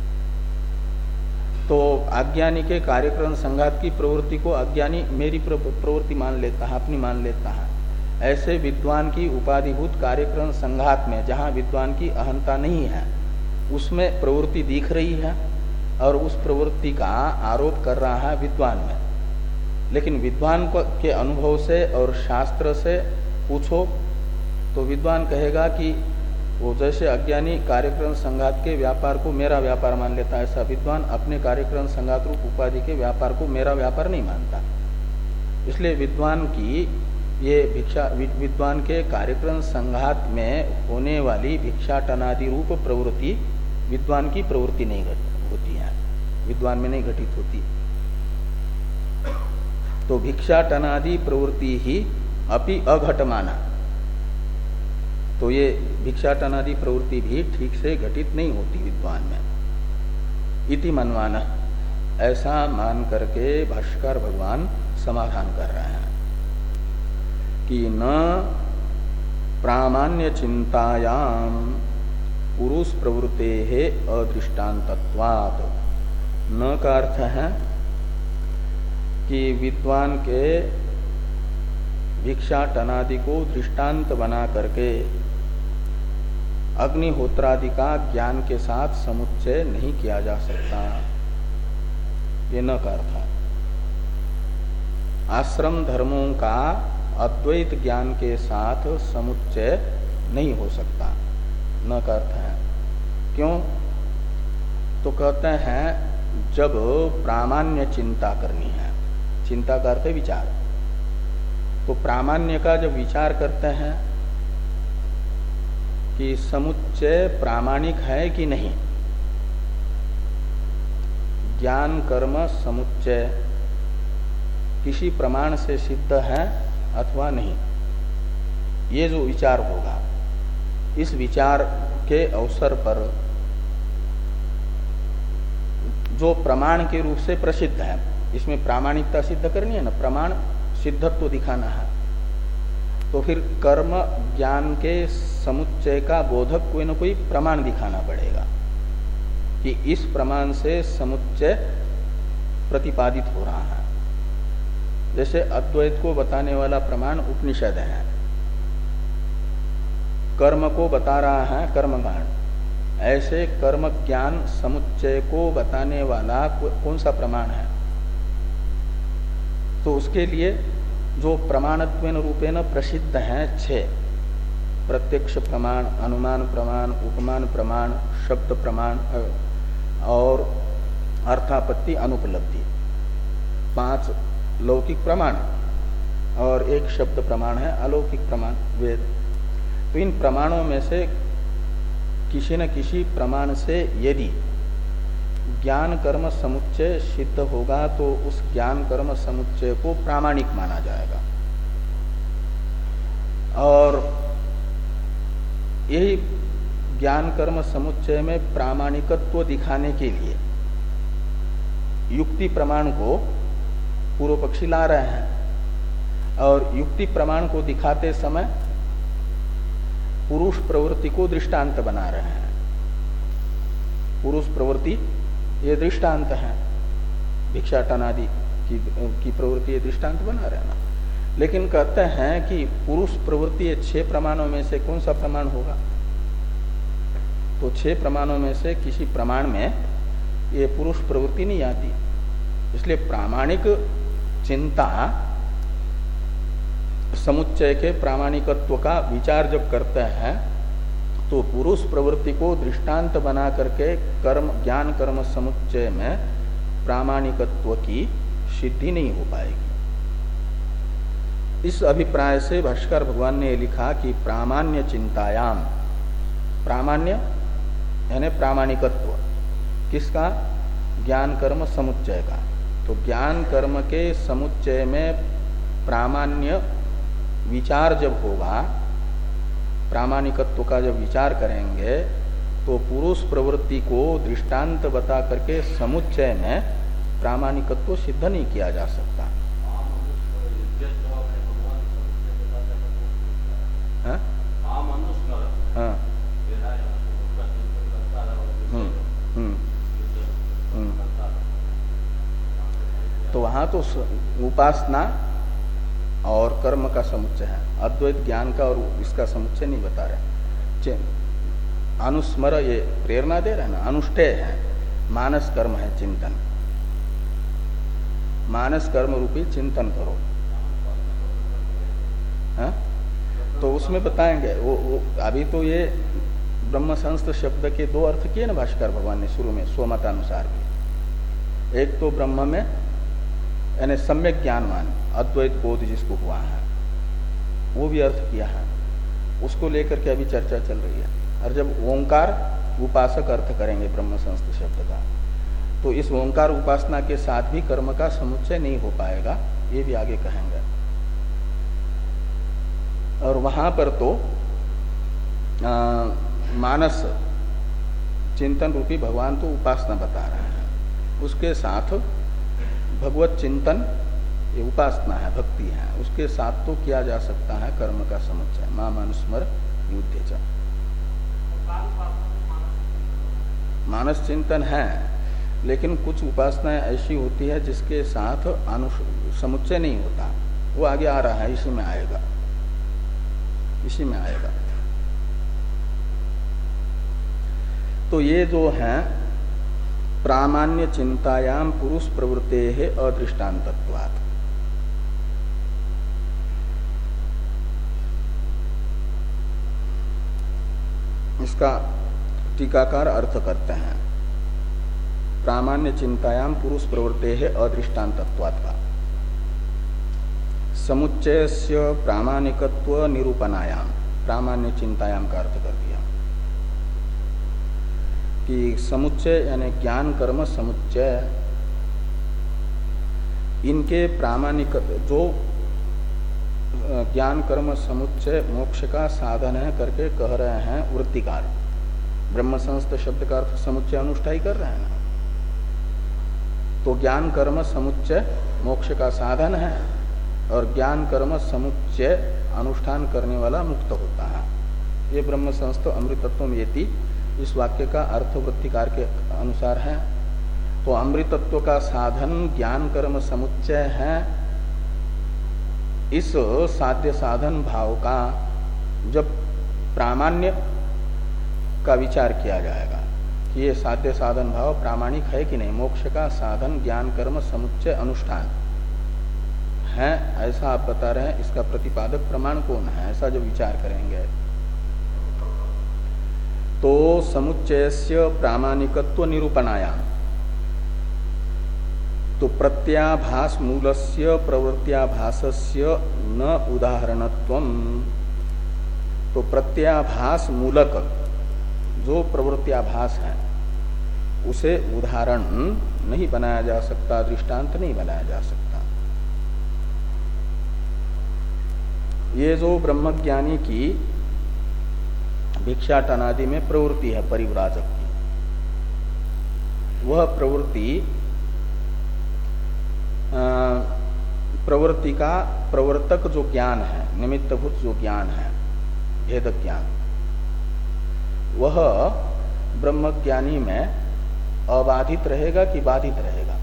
तो अज्ञानी के कार्यक्रम संघात की प्रवृत्ति को अज्ञानी मेरी प्रवृत्ति मान लेता है, अपनी मान लेता है। ऐसे विद्वान की उपाधिभूत कार्यक्रम संघात में जहाँ विद्वान की अहंता नहीं है उसमें प्रवृत्ति दिख रही है और उस प्रवृत्ति का आरोप कर रहा है विद्वान में। लेकिन विद्वान के अनुभव से और शास्त्र से पूछो तो विद्वान कहेगा कि वो जैसे अज्ञानी कार्यक्रम संघात के व्यापार को मेरा व्यापार मान लेता है, ऐसा विद्वान अपने कार्यक्रम संघात रूप उपाधि के व्यापार को मेरा व्यापार नहीं मानता। इसलिए विद्वान की ये भिक्षा विद्वान के कार्यक्रम संघात में होने वाली भिक्षाटनादि रूप प्रवृत्ति विद्वान की प्रवृत्ति नहीं होती है, विद्वान में नहीं घटित होती। तो भिक्षाटनादि प्रवृत्ति ही अपि अघटमाना, तो ये भिक्षाटनादि प्रवृत्ति भी ठीक से घटित नहीं होती विद्वान में। इति मनवाना, ऐसा मान करके भाष्कर भगवान समाधान कर रहे हैं कि न प्रामाण्य चिंतायाम पुरुष प्रवृत्ते है अदृष्टान्तत्वात्। न का अर्थ है कि विद्वान के भिक्षाटनादि को दृष्टांत बना करके अग्निहोत्रादि का ज्ञान के साथ समुच्चय नहीं किया जा सकता, ये न का अर्थ है। आश्रम धर्मों का अद्वैत ज्ञान के साथ समुच्चय नहीं हो सकता, न का अर्थ है। क्यों? तो कहते हैं जब प्रामाण्य चिंता करनी है, चिंता का अर्थ है विचार, तो प्रामाण्य का जब विचार करते हैं कि समुच्चय प्रामाणिक है कि नहीं, ज्ञान कर्म समुच्चय किसी प्रमाण से सिद्ध है अथवा नहीं, ये जो विचार होगा, इस विचार के अवसर पर जो प्रमाण के रूप से प्रसिद्ध है, इसमें प्रामाणिकता सिद्ध करनी है ना, प्रमाण सिद्धत्व दिखाना है, तो फिर कर्म ज्ञान के समुच्चय का बोधक कोई ना कोई प्रमाण दिखाना पड़ेगा कि इस प्रमाण से समुच्चय प्रतिपादित हो रहा है। जैसे अद्वैत को बताने वाला प्रमाण उपनिषद है, कर्म को बता रहा है कर्मकांड, ऐसे कर्म ज्ञान समुच्चय को बताने वाला कौन सा प्रमाण है? तो उसके लिए जो प्रमाणत्वेन रूपेण प्रसिद्ध हैं छह, प्रत्यक्ष प्रमाण, अनुमान प्रमाण, उपमान प्रमाण, शब्द प्रमाण और अर्थापत्ति अनुपलब्धि, पांच लौकिक प्रमाण और एक शब्द प्रमाण है अलौकिक प्रमाण वेद। तो इन प्रमाणों में से किसी न किसी प्रमाण से यदि ज्ञान कर्म समुच्चय सिद्ध होगा तो उस ज्ञान कर्म समुच्चय को प्रामाणिक माना जाएगा। और यही ज्ञान कर्म समुच्चय में प्रामाणिकत्व दिखाने के लिए युक्ति प्रमाण को पूर्व पक्षी ला रहे हैं, और युक्ति प्रमाण को दिखाते समय पुरुष प्रवृत्ति को दृष्टांत बना रहे हैं। पुरुष प्रवृत्ति ये दृष्टांत है, भिक्षाटन आदि की, की प्रवृत्ति ये दृष्टांत बना रहे हैं ना। लेकिन कहते हैं कि पुरुष प्रवृत्ति ये छह प्रमाणों में से कौन सा प्रमाण होगा? तो छह प्रमाणों में से किसी प्रमाण में ये पुरुष प्रवृत्ति नहीं आती। इसलिए प्रामाणिक चिंता समुच्चय के प्रामाणिकत्व का विचार जब करते हैं तो पुरुष प्रवृत्ति को दृष्टांत बना करके कर्म ज्ञान कर्म समुच्चय में प्रामाणिकत्व की सिद्धि नहीं हो पाएगी। इस अभिप्राय से भाष्कर भगवान ने लिखा कि प्रामाण्य चिंतायाम, प्रामाण्य यानी प्रामाणिकत्व किसका? ज्ञान कर्म समुच्चय का। तो ज्ञान कर्म के समुच्चय में प्रामाण्य विचार जब होगा, प्रामाणिकत्व का जब विचार करेंगे तो पुरुष प्रवृत्ति को दृष्टांत बता करके समुच्चय में प्रामाणिकत्व सिद्ध नहीं किया जा सकता। हाँ? हाँ। हम्म, हम्म, हम्म। तो वहां तो उपासना और कर्म का समुच्चय है, अद्वैत ज्ञान का और इसका समुच्चय नहीं बता रहे। अनुस्मर ये प्रेरणा दे रहे हैं ना, अनुष्ठेय है, मानस कर्म है चिंतन, मानस कर्म रूपी चिंतन करो। हाँ? तो उसमें बताएंगे वो, वो अभी तो ये ब्रह्म संस्थ शब्द के दो अर्थ किए ना भाष्कर भगवान ने शुरू में स्वमतानुसार भी। एक तो ब्रह्म में यानी सम्यक ज्ञानवान अद्वैत बोध जिसको हुआ है वो भी अर्थ किया है, उसको लेकर के अभी चर्चा चल रही है। और जब ओंकार उपासक अर्थ करेंगे ब्रह्म संस्थ शब्द का, तो इस ओंकार उपासना के साथ भी कर्म का समुच्चय नहीं हो पाएगा, ये भी आगे कहेंगे। और वहां पर तो आ, मानस चिंतन रूपी भगवान तो उपासना बता रहे हैं, उसके साथ भगवत चिंतन ये उपासना है, भक्ति है, उसके साथ तो किया जा सकता है कर्म का समुच्चय। माम अनुस्मर युद्धेच, मानस चिंतन है, लेकिन कुछ उपासनाएं ऐसी होती है जिसके साथ समुच्चय नहीं होता, वो आगे आ रहा है, इसी में आएगा, इसी में आएगा। तो ये जो है प्रामाण्य चिंतायाम पुरुष प्रवृत्ते है अदृष्टान्तत्वात्, इसका टीकाकार अर्थ करते हैं प्रामाण्य चिंतायाम पुरुष प्रवृत्ते है अदृष्टान्तत्वात् का समुच्चयस्य प्रामाणिकत्व निरूपणायाम, प्रामाण्य चिंतायाम का अर्थ कर दिया कि समुच्चय यानी ज्ञान कर्म समुच्चय, इनके प्रामाणिक जो ज्ञान कर्म समुच्चय मोक्ष का साधन है करके कह रहे हैं वृत्तिकार। ब्रह्म संस्थ शब्द का अर्थ समुच्चय अनुष्ठाई कर रहे हैं ना। तो ज्ञान कर्म समुच्चय मोक्ष का साधन है और ज्ञान कर्म समुच्चय अनुष्ठान करने वाला मुक्त होता है। ये ब्रह्म संस्थ अमृतत्वम येति इस वाक्य का अर्थ वृत्तिकार के अनुसार है। तो अमृतत्व का साधन ज्ञान कर्म समुच्चय है। इस साध्य साधन भाव का जब प्रामाण्य का विचार किया जाएगा कि ये साध्य साधन भाव प्रामाणिक है कि नहीं, मोक्ष का साधन ज्ञान कर्म समुच्चय अनुष्ठान है, ऐसा आप बता रहे हैं, इसका प्रतिपादक प्रमाण कौन है, ऐसा जो विचार करेंगे तो समुच्चयस्य प्रामाणिकत्व निरूपणायाम तो प्रत्याभास मूलस्य प्रवृत्त्याभासस्य न उदाहरणत्वम। तो प्रत्याभास मूलक जो प्रवृत्त्याभास है उसे उदाहरण नहीं बनाया जा सकता, दृष्टांत नहीं बनाया जा सकता। ये जो ब्रह्मज्ञानी की भिक्षाटनादि में प्रवृत्ति है परिव्राजक की, वह प्रवृत्ति प्रवृत्ति का प्रवर्तक जो ज्ञान है, निमित्तभूत जो ज्ञान है, भेद ज्ञान, वह ब्रह्मज्ञानी में अबाधित रहेगा कि बाधित रहेगा।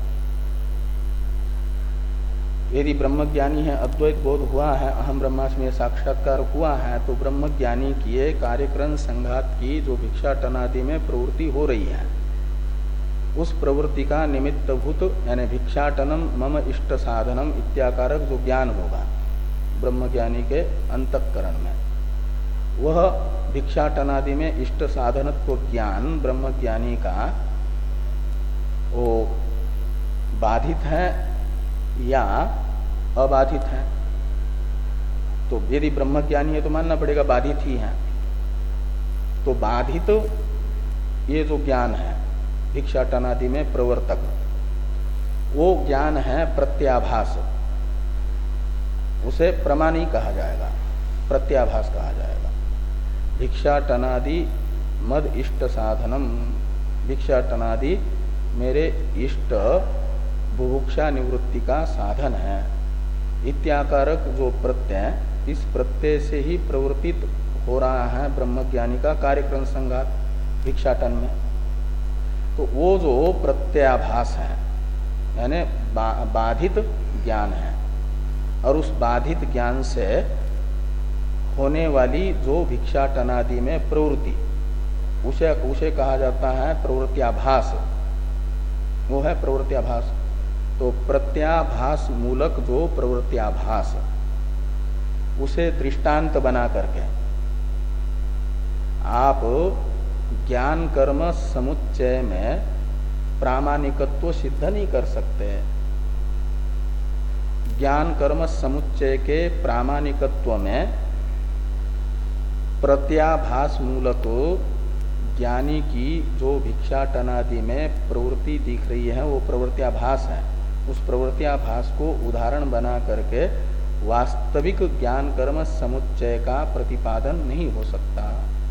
यदि ब्रह्मज्ञानी है, अद्वैत बोध हुआ है, अहम ब्रह्मास्मि साक्षात्कार हुआ है, तो ब्रह्मज्ञानी की कार्यक्रम संघात की जो भिक्षाटनादि में प्रवृत्ति हो रही है, उस प्रवृत्ति का निमित्तभूत यानी भिक्षाटनम मम इष्ट साधनम इत्याकारक जो ज्ञान होगा ब्रह्मज्ञानी के अंतःकरण में, वह भिक्षाटनादि में इष्ट साधनत्व ज्ञान ब्रह्मज्ञानी का वो बाधित है या अबाधित है। तो यदि ब्रह्मज्ञानी है तो मानना पड़ेगा बाधित ही है। तो बाधित ये जो ज्ञान है भिक्षाटनादि में प्रवर्तक, वो ज्ञान है प्रत्याभास, उसे प्रमाणी कहा जाएगा, प्रत्याभास कहा जाएगा। भिक्षाटनादि मद इष्ट साधनम, भिक्षाटनादि मेरे इष्ट बुभुक्षा निवृत्ति का साधन है। इत्याकारक जो प्रत्यय, इस प्रत्यय से ही प्रवर्तित हो रहा है ब्रह्मज्ञानी का कार्यक्रम संघात भिक्षाटन में। तो वो जो प्रत्याभास है यानी बा, बाधित ज्ञान है, और उस बाधित ज्ञान से होने वाली जो भिक्षाटनादि में प्रवृत्ति, उसे उसे कहा जाता है प्रवृत्त्याभास, वो है प्रवृत्त्याभास। तो प्रत्याभास मूलक जो प्रवृत्त्याभास, उसे दृष्टांत बना करके आप ज्ञान कर्म समुच्चय में प्रामाणिकत्व सिद्ध नहीं कर सकते। ज्ञान कर्म समुच्चय के प्रामाणिकत्व में प्रत्याभास मूलक ज्ञानी की जो भिक्षाटनादि में प्रवृत्ति दिख रही है वो प्रवृत्त्याभास है। उस प्रवृत्त्याभास को उदाहरण बना करके वास्तविक ज्ञान कर्म समुच्चय का प्रतिपादन नहीं हो सकता।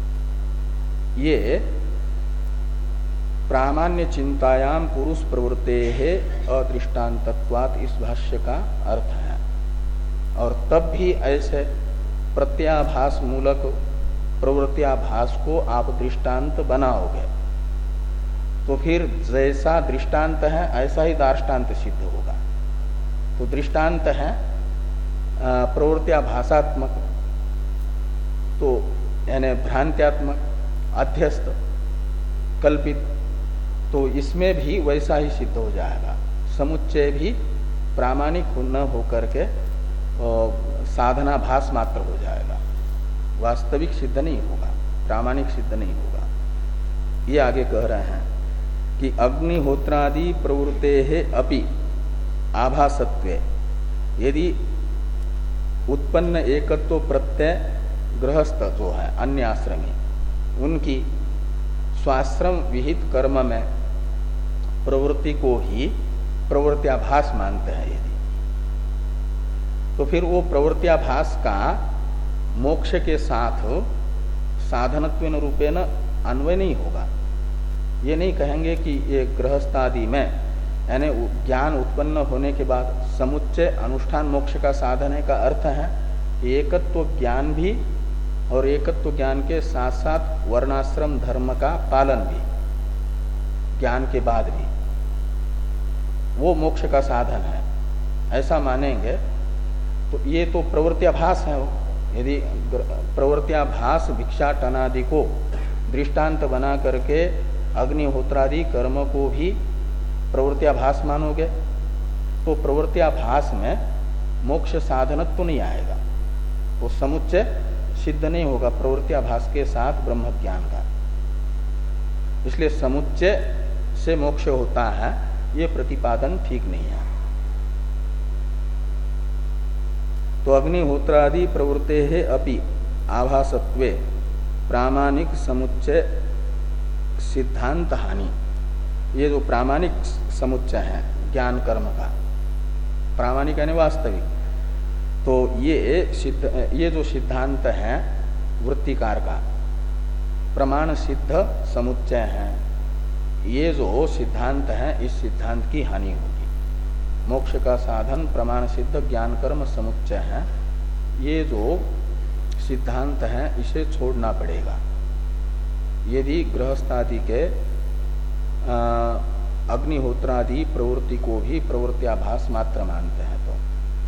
ये प्रामाण्य चिंतायाम पुरुष प्रवृत्ते है अदृष्टान्तत्वात् इस भाष्य का अर्थ है। और तब भी ऐसे प्रत्याभास मूलक प्रवृत्त्याभास को आप दृष्टांत बनाओगे तो फिर जैसा दृष्टांत है ऐसा ही दार्ष्टान्त सिद्ध होगा। तो दृष्टांत है प्रवृत्त्याभासात्मक, तो यानी भ्रांत्यात्मक, अध्यस्त, कल्पित, तो इसमें भी वैसा ही सिद्ध हो जाएगा। समुच्चय भी प्रामाणिक न होकर के साधनाभास मात्र हो जाएगा, वास्तविक सिद्ध नहीं होगा, प्रामाणिक सिद्ध नहीं होगा। ये आगे कह रहे हैं कि अग्निहोत्रादि प्रवृत्ते है अपि आभासत्वे, यदि उत्पन्न एकत्व प्रत्यय गृहस्थ जो है अन्य आश्रमी, उनकी स्वाश्रम विहित कर्म में प्रवृत्ति को ही प्रवृत्त्याभास मानते हैं, यदि तो फिर वो प्रवृत्त्याभास का मोक्ष के साथ साधनत्वेन रूपेण अन्वय नहीं होगा। ये नहीं कहेंगे कि ये गृहस्थादि में यानी ज्ञान उत्पन्न होने के बाद समुच्चय अनुष्ठान मोक्ष का साधन है का अर्थ है एकत्व ज्ञान भी और एकत्व ज्ञान के साथ साथ वर्णाश्रम धर्म का पालन भी ज्ञान के बाद भी वो मोक्ष का साधन है, ऐसा मानेंगे तो ये तो प्रवृत्त्याभास है। वो यदि प्रवृत्त्याभास भिक्षाटनादि को दृष्टांत बना करके अग्निहोत्रादि कर्म को भी प्रवृत्त्याभास मानोगे तो प्रवृत्त्याभास में मोक्ष साधनत्व तो नहीं आएगा, वो समुच्चय सिद्ध नहीं होगा प्रवृत्त्याभास के साथ ब्रह्म ज्ञान का। इसलिए समुच्चय से मोक्ष होता है ये प्रतिपादन ठीक नहीं है। तो अग्निहोत्रादि प्रवृत्ते है अपि आभासत्वे प्रामाणिक समुच्चय सिद्धांत हानि, ये जो प्रामाणिक समुच्चय है ज्ञान कर्म का, प्रामाणिक यानी वास्तविक, तो ये सिद्ध ये जो सिद्धांत है वृत्तिकार का प्रमाण सिद्ध समुच्चय है, ये जो सिद्धांत है इस सिद्धांत की हानि होगी। मोक्ष का साधन प्रमाण सिद्ध ज्ञान कर्म समुच्चय है, ये जो सिद्धांत है इसे छोड़ना पड़ेगा यदि गृहस्थादि के अग्निहोत्रादि प्रवृत्ति को भी प्रवृत्त्याभास मात्र मानते हैं। तो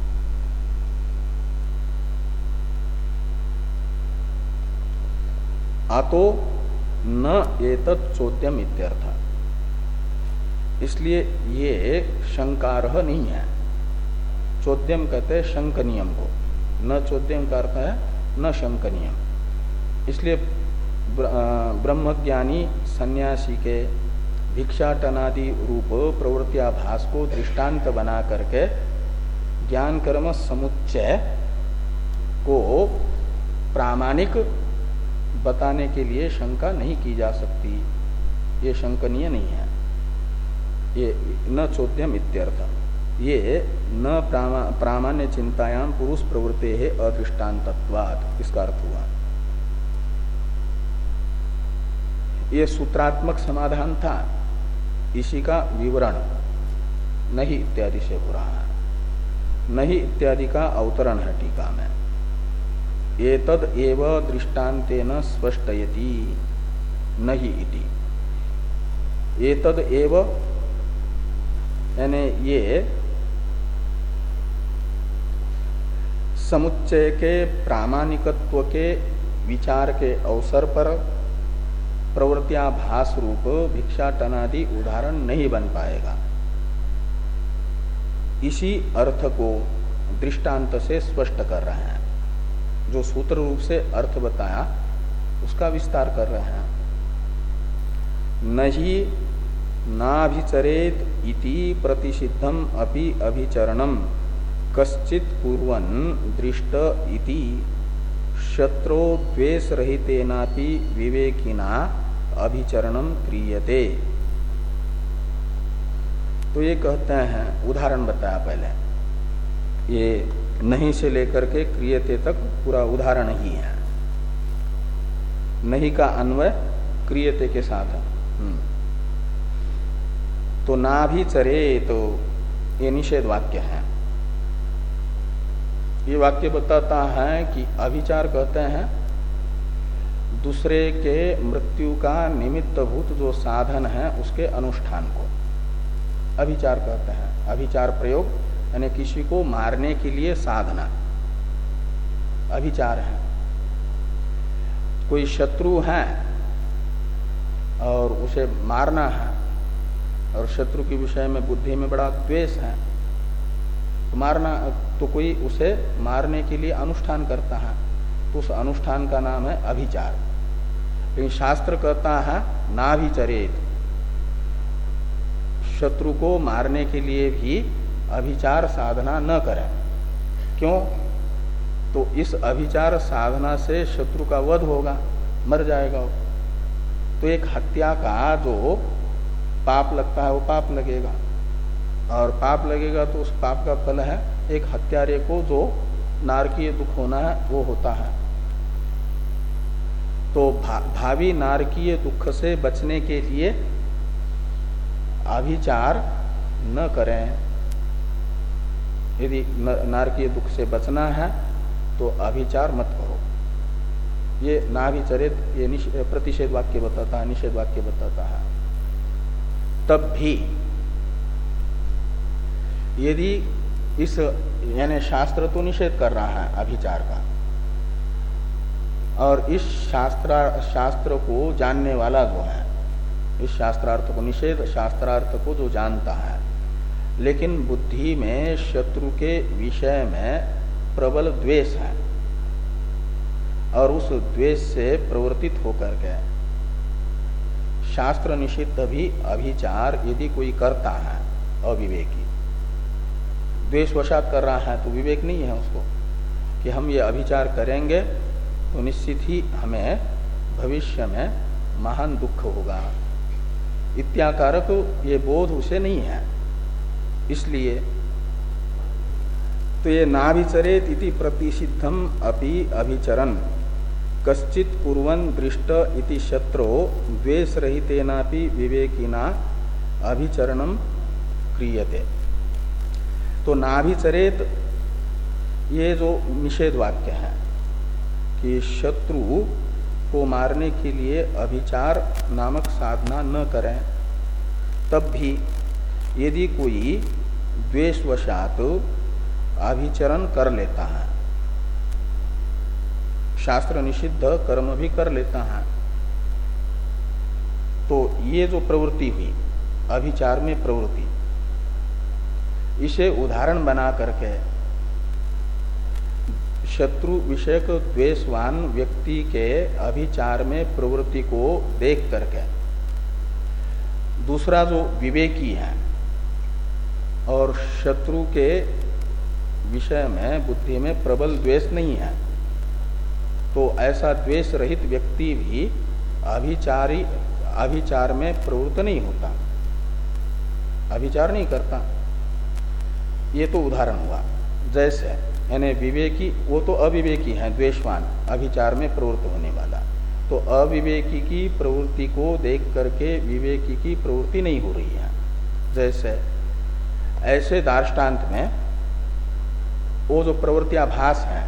अतो न एतत् चोद्यम इत्यर्थ, इसलिए ये शंकारह नहीं है। चोद्यम कहते हैं शंकनियम को, न चोद्यम का अर्थ है न शंकनियम। इसलिए ब्रह्मज्ञानी सन्यासी के भिक्षाटनादि रूप प्रवृत्त्याभास को दृष्टांत बना करके ज्ञान कर्म समुच्चय को प्रामाणिक बताने के लिए शंका नहीं की जा सकती, ये शंकनीय नहीं है। ये न चोद्यम इत्यर्थ, ये न प्रामा, प्रामाण्य चिंतायाम पुरुष प्रवृत्ते है अदृष्टान्तत्वात्, इसका अर्थ हुआ। ये सूत्रात्मक समाधान था, इसी का विवरण नहीं इत्यादि से हो रहा है। नहीं इत्यादि का अवतरण है टीका में। एतद एव दृष्टान्तेन स्पष्टयति नहीं इति। एतद एव यानी ये समुच्चय के प्रामाणिकत्व के विचार के अवसर पर प्रवृत्त्याभास रूप भिक्षाटनादि उदाहरण नहीं बन पाएगा। इसी अर्थ को दृष्टांत से स्पष्ट कर रहे हैं। जो सूत्र रूप से अर्थ बताया उसका विस्तार कर रहे हैं। नहि नाभिचरेत इति प्रतिषिद्धम अपि अभिचरणम कश्चित कुर्वन् दृष्ट इति शत्रो द्वेष रहितेनापि विवेकिना अभिचरणम क्रियते। तो ये कहते हैं, उदाहरण बताया पहले, ये नहीं से लेकर के क्रियते तक पूरा उदाहरण ही है। नहीं का अन्वय क्रियते के साथ है। तो ना भी चरे, तो ये निषेध वाक्य है। ये वाक्य बताता है कि अभिचार कहते हैं दूसरे के मृत्यु का निमित्तभूत जो साधन है उसके अनुष्ठान को अभिचार कहते हैं। अभिचार प्रयोग यानी किसी को मारने के लिए साधना अभिचार है। कोई शत्रु है और उसे मारना है और शत्रु के विषय में बुद्धि में बड़ा द्वेष है, तो मारना तो कोई उसे मारने के लिए अनुष्ठान करता है, तो उस अनुष्ठान का नाम है अभिचार। लेकिन शास्त्र कहता है नाभिचरेत, शत्रु को मारने के लिए भी अभिचार साधना न करें। क्यों? तो इस अभिचार साधना से शत्रु का वध होगा, मर जाएगा वो। तो एक हत्या का जो पाप लगता है वो पाप लगेगा, और पाप लगेगा तो उस पाप का फल है एक हत्यारे को जो नारकीय दुख होना है वो होता है। तो भा, भावी नारकीय दुख से बचने के लिए अभिचार न करें। यदि नारकीय दुख से बचना है तो अभिचार मत करो। ये नाभिचरित ये प्रतिषेध वाक्य बताता है, निषेध वाक्य बताता है। तब भी यदि इस यानी शास्त्र तो निषेध कर रहा है अभिचार का, और इस शास्त्र शास्त्र को जानने वाला जो है, इस शास्त्रार्थ को निषेध शास्त्रार्थ को जो जानता है, लेकिन बुद्धि में शत्रु के विषय में प्रबल द्वेष है और उस द्वेष से प्रवर्तित होकर के शास्त्र निषिद्ध भी अभिचार यदि कोई करता है अविवेकी, द्वेषवशात कर रहा है, तो विवेक नहीं है उसको कि हम ये अभिचार करेंगे तो निश्चित ही हमें भविष्य में महान दुख होगा, इत्याकारक ये बोध उसे नहीं है। इसलिए तो ये नाभिचरेत इति प्रतिषिद्धम अपि अभिचरन् कश्चित कुर्वन् दृष्ट इति शत्रो द्वेष रहितेनापि विवेकिना अभिचरणम क्रियते। तो नाभिचरेत ये जो निषेध वाक्य है कि शत्रु को मारने के लिए अभिचार नामक साधना न करें, तब भी यदि कोई द्वेषवशात अभिचरण कर लेता है, शास्त्र निषिद्ध कर्म भी कर लेता है, तो ये जो प्रवृत्ति हुई अभिचार में प्रवृत्ति, इसे उदाहरण बना करके शत्रु विषयक द्वेषवान व्यक्ति के अभिचार में प्रवृत्ति को देख करके दूसरा जो विवेकी है और शत्रु के विषय में बुद्धि में प्रबल द्वेष नहीं है, तो ऐसा द्वेष रहित व्यक्ति भी अभिचारी अभिचार में प्रवृत्त नहीं होता, अभिचार नहीं करता। ये तो उदाहरण हुआ। जैसे यानी विवेकी वो तो अविवेकी है, द्वेषवान अभिचार में प्रवृत्त होने वाला, तो अविवेकी की प्रवृत्ति को देख करके विवेकी की प्रवृत्ति नहीं हो रही है। जैसे ऐसे दार्ष्टान्त में वो जो प्रवृत्त्याभास है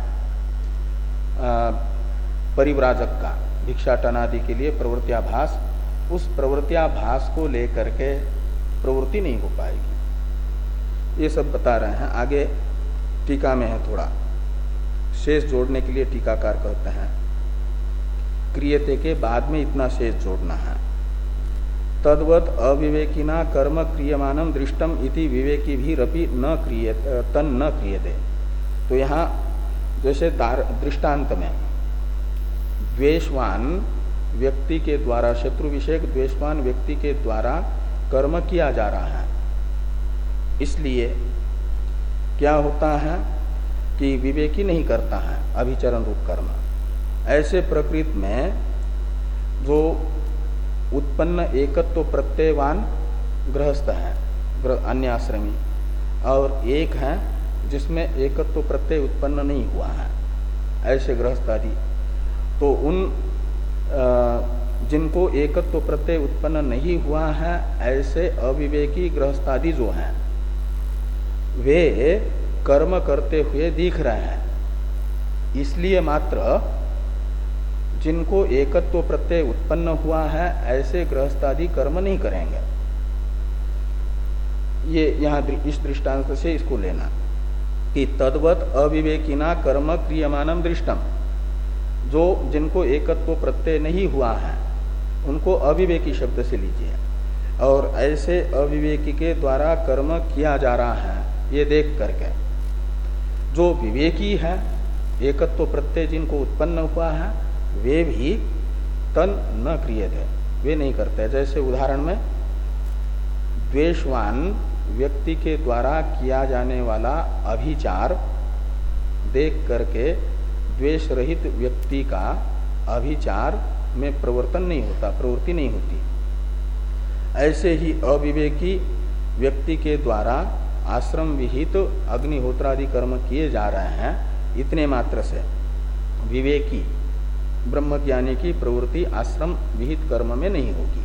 परिव्राजक का, भिक्षाटन आदि के लिए प्रवृत्त्याभास, उस प्रवृत्त्याभास को लेकर के प्रवृत्ति नहीं हो पाएगी। ये सब बता रहे हैं। आगे टीका में है, थोड़ा शेष जोड़ने के लिए टीकाकार कहते हैं क्रियते के बाद में इतना शेष जोड़ना है। तद्वत अविवेकिना कर्म क्रियमानम दृष्टम इति विवेकी भी रपि न क्रिय तन न क्रियते। तो यहाँ जैसे दृष्टांत में द्वेषवान व्यक्ति के द्वारा, शत्रु विषयक द्वेषवान व्यक्ति के द्वारा कर्म किया जा रहा है, इसलिए क्या होता है कि विवेकी नहीं करता है अभिचरण रूप कर्म। ऐसे प्रकृति में जो उत्पन्न एकत्व प्रत्ययवान गृहस्थ है, अन्य आश्रमी, और एक है जिसमें एकत्व प्रत्यय उत्पन्न नहीं हुआ है, ऐसे गृहस्थ आदि, तो उन जिनको एकत्व प्रत्यय उत्पन्न नहीं हुआ है ऐसे अविवेकी गृहस्थादि जो हैं वे कर्म करते हुए दिख रहे हैं, इसलिए मात्र जिनको एकत्व प्रत्यय उत्पन्न हुआ है ऐसे गृहस्थादि कर्म नहीं करेंगे। ये यहाँ इस दृष्टांत से इसको लेना कि तद्वत अविवेकिना कर्म क्रियमानम दृष्टम, जो जिनको एकत्व प्रत्यय नहीं हुआ है उनको अविवेकी शब्द से लीजिए, और ऐसे अविवेकी के द्वारा कर्म किया जा रहा है ये देख करके जो विवेकी है, एकत्व प्रत्यय जिनको उत्पन्न हुआ है, वे भी तन न क्रियते, वे नहीं करते। जैसे उदाहरण में द्वेषवान व्यक्ति के द्वारा किया जाने वाला अभिचार देख करके द्वेष रहित व्यक्ति का अभिचार में प्रवर्तन नहीं होता, प्रवृत्ति नहीं होती। ऐसे ही अविवेकी व्यक्ति के द्वारा आश्रम विहित अग्निहोत्रादि कर्म किए जा रहे हैं, इतने मात्र से विवेकी ब्रह्मज्ञानी की प्रवृत्ति आश्रम विहित कर्म में नहीं होगी।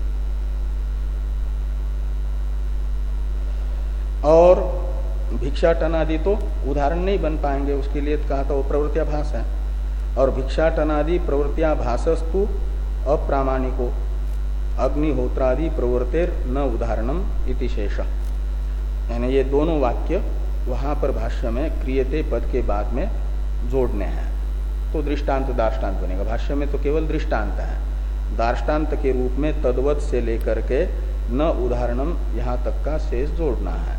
और भिक्षाटनादि तो उदाहरण नहीं बन पाएंगे, उसके लिए कहा था वो प्रवृत्त्याभास है। और भिक्षाटनादि प्रवृत्त्याभासस्तु अप्रामाणिको अग्निहोत्रादि प्रवृत्तिर न उदाहरणम इति शेष। यानी ये दोनों वाक्य वहां पर भाष्य में क्रियते पद के बाद में जोड़ने हैं, तो दृष्टांत दार्ष्टान्त बनेगा। भाष्य में तो केवल दृष्टांत है, दार्ष्टान्त के रूप में तद्वत से लेकर के न उदाहरणम यहां तक का शेष जोड़ना है।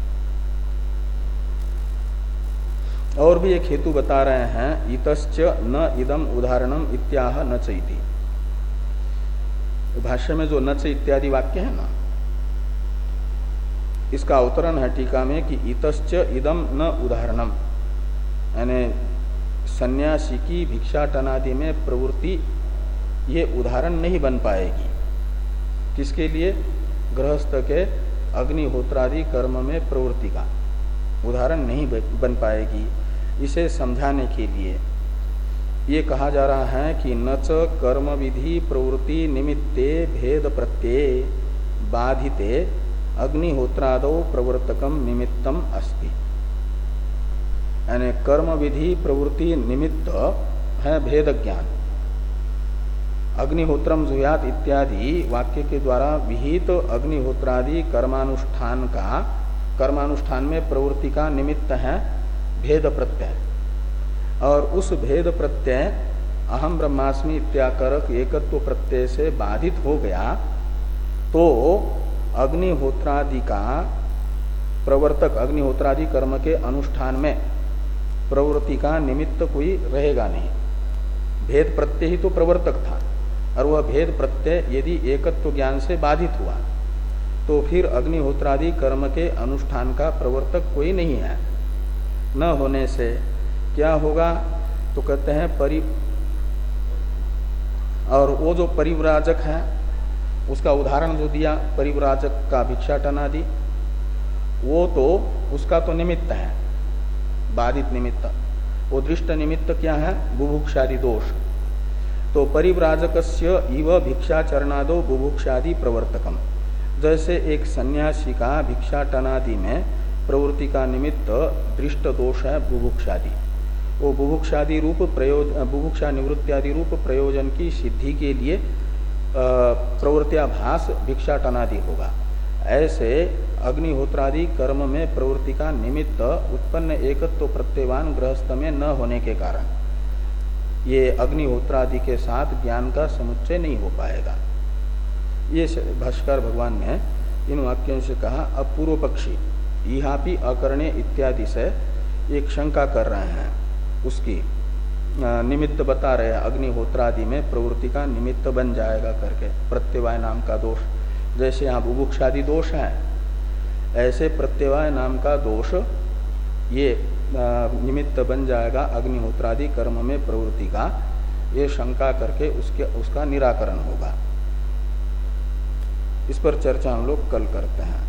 और भी एक हेतु बता रहे हैं, इतश्च न इदम उदाहरणम इत्याह न चैति। भाष्य में जो नच इत्यादि वाक्य है ना, इसका अवतरण है टीका में कि इतश्च इदम न उदाहरणम, यानी सन्यासी की भिक्षाटनादि में प्रवृत्ति ये उदाहरण नहीं बन पाएगी। किसके लिए? गृहस्थ के अग्निहोत्रादि कर्म में प्रवृत्ति का उदाहरण नहीं बन पाएगी। इसे समझाने के लिए ये कहा जा रहा है कि नच कर्म विधि प्रवृत्ति निमित्ते भेद प्रत्यय बाधिते अग्निहोत्रादो प्रवर्तकम निमित्तम अस्ति। यानी कर्म विधि प्रवृत्ति निमित्त है भेद ज्ञान। अग्निहोत्रम जुयात इत्यादि वाक्य के द्वारा विहित अग्निहोत्रादि कर्मानुष्ठान का कर्मानुष्ठान में प्रवृत्ति का निमित्त है भेद प्रत्यय। और उस भेद प्रत्यय अहम ब्रह्मास्मि इत्याकारक एकत्व प्रत्यय से बाधित हो गया तो अग्निहोत्रादि का प्रवर्तक अग्निहोत्रादि कर्म के अनुष्ठान में प्रवृत्ति का निमित्त कोई रहेगा नहीं। भेद प्रत्यय ही तो प्रवर्तक था, और वह भेद प्रत्यय यदि एकत्व ज्ञान से बाधित हुआ तो फिर अग्निहोत्रादि कर्म के अनुष्ठान का प्रवर्तक कोई नहीं है। न होने से क्या होगा? तो कहते हैं परि और वो जो परिव्राजक है उसका उदाहरण जो दिया परिव्राजक का भिक्षाटनादि, वो तो उसका तो निमित्त है बाधित निमित्त। वो दृष्ट निमित्त क्या है? बुभुक्षादि दोष। तो परिव्राजकस्य इव भिक्षाचरणादो बुभुक्षादि प्रवर्तकम। जैसे एक सन्यासी का भिक्षाटनादि में प्रवृत्ति का निमित्त दृष्ट दोष है बुभुक्षादि, वो बुभुक्षादि रूप प्रयोजन बुभुक्षा निवृत्त्यादि रूप प्रयोजन की सिद्धि के लिए प्रवृत्त्याभास भिक्षाटनादि होगा। ऐसे अग्निहोत्रादि कर्म में प्रवृत्ति का निमित्त उत्पन्न एकत्व प्रत्ययवान गृहस्थ में न होने के कारण ये अग्निहोत्रादि के साथ ज्ञान का समुच्चय नहीं हो पाएगा। ये भाष्कर भगवान ने इन वाक्यों से कहा। अब पूर्व पक्षी इहापि अकरणे इत्यादि से एक शंका कर रहे हैं, उसकी निमित्त बता रहे हैं। अग्निहोत्रादि में प्रवृत्ति का निमित्त बन जाएगा करके प्रत्यवाय नाम का दोष, जैसे यहाँ बुभुक्षादि दोष है ऐसे प्रत्यवाय नाम का दोष ये निमित्त बन जाएगा अग्निहोत्रादि कर्म में प्रवृत्ति का। ये शंका करके उसके उसका निराकरण होगा। इस पर चर्चा हम लोग कल करते हैं।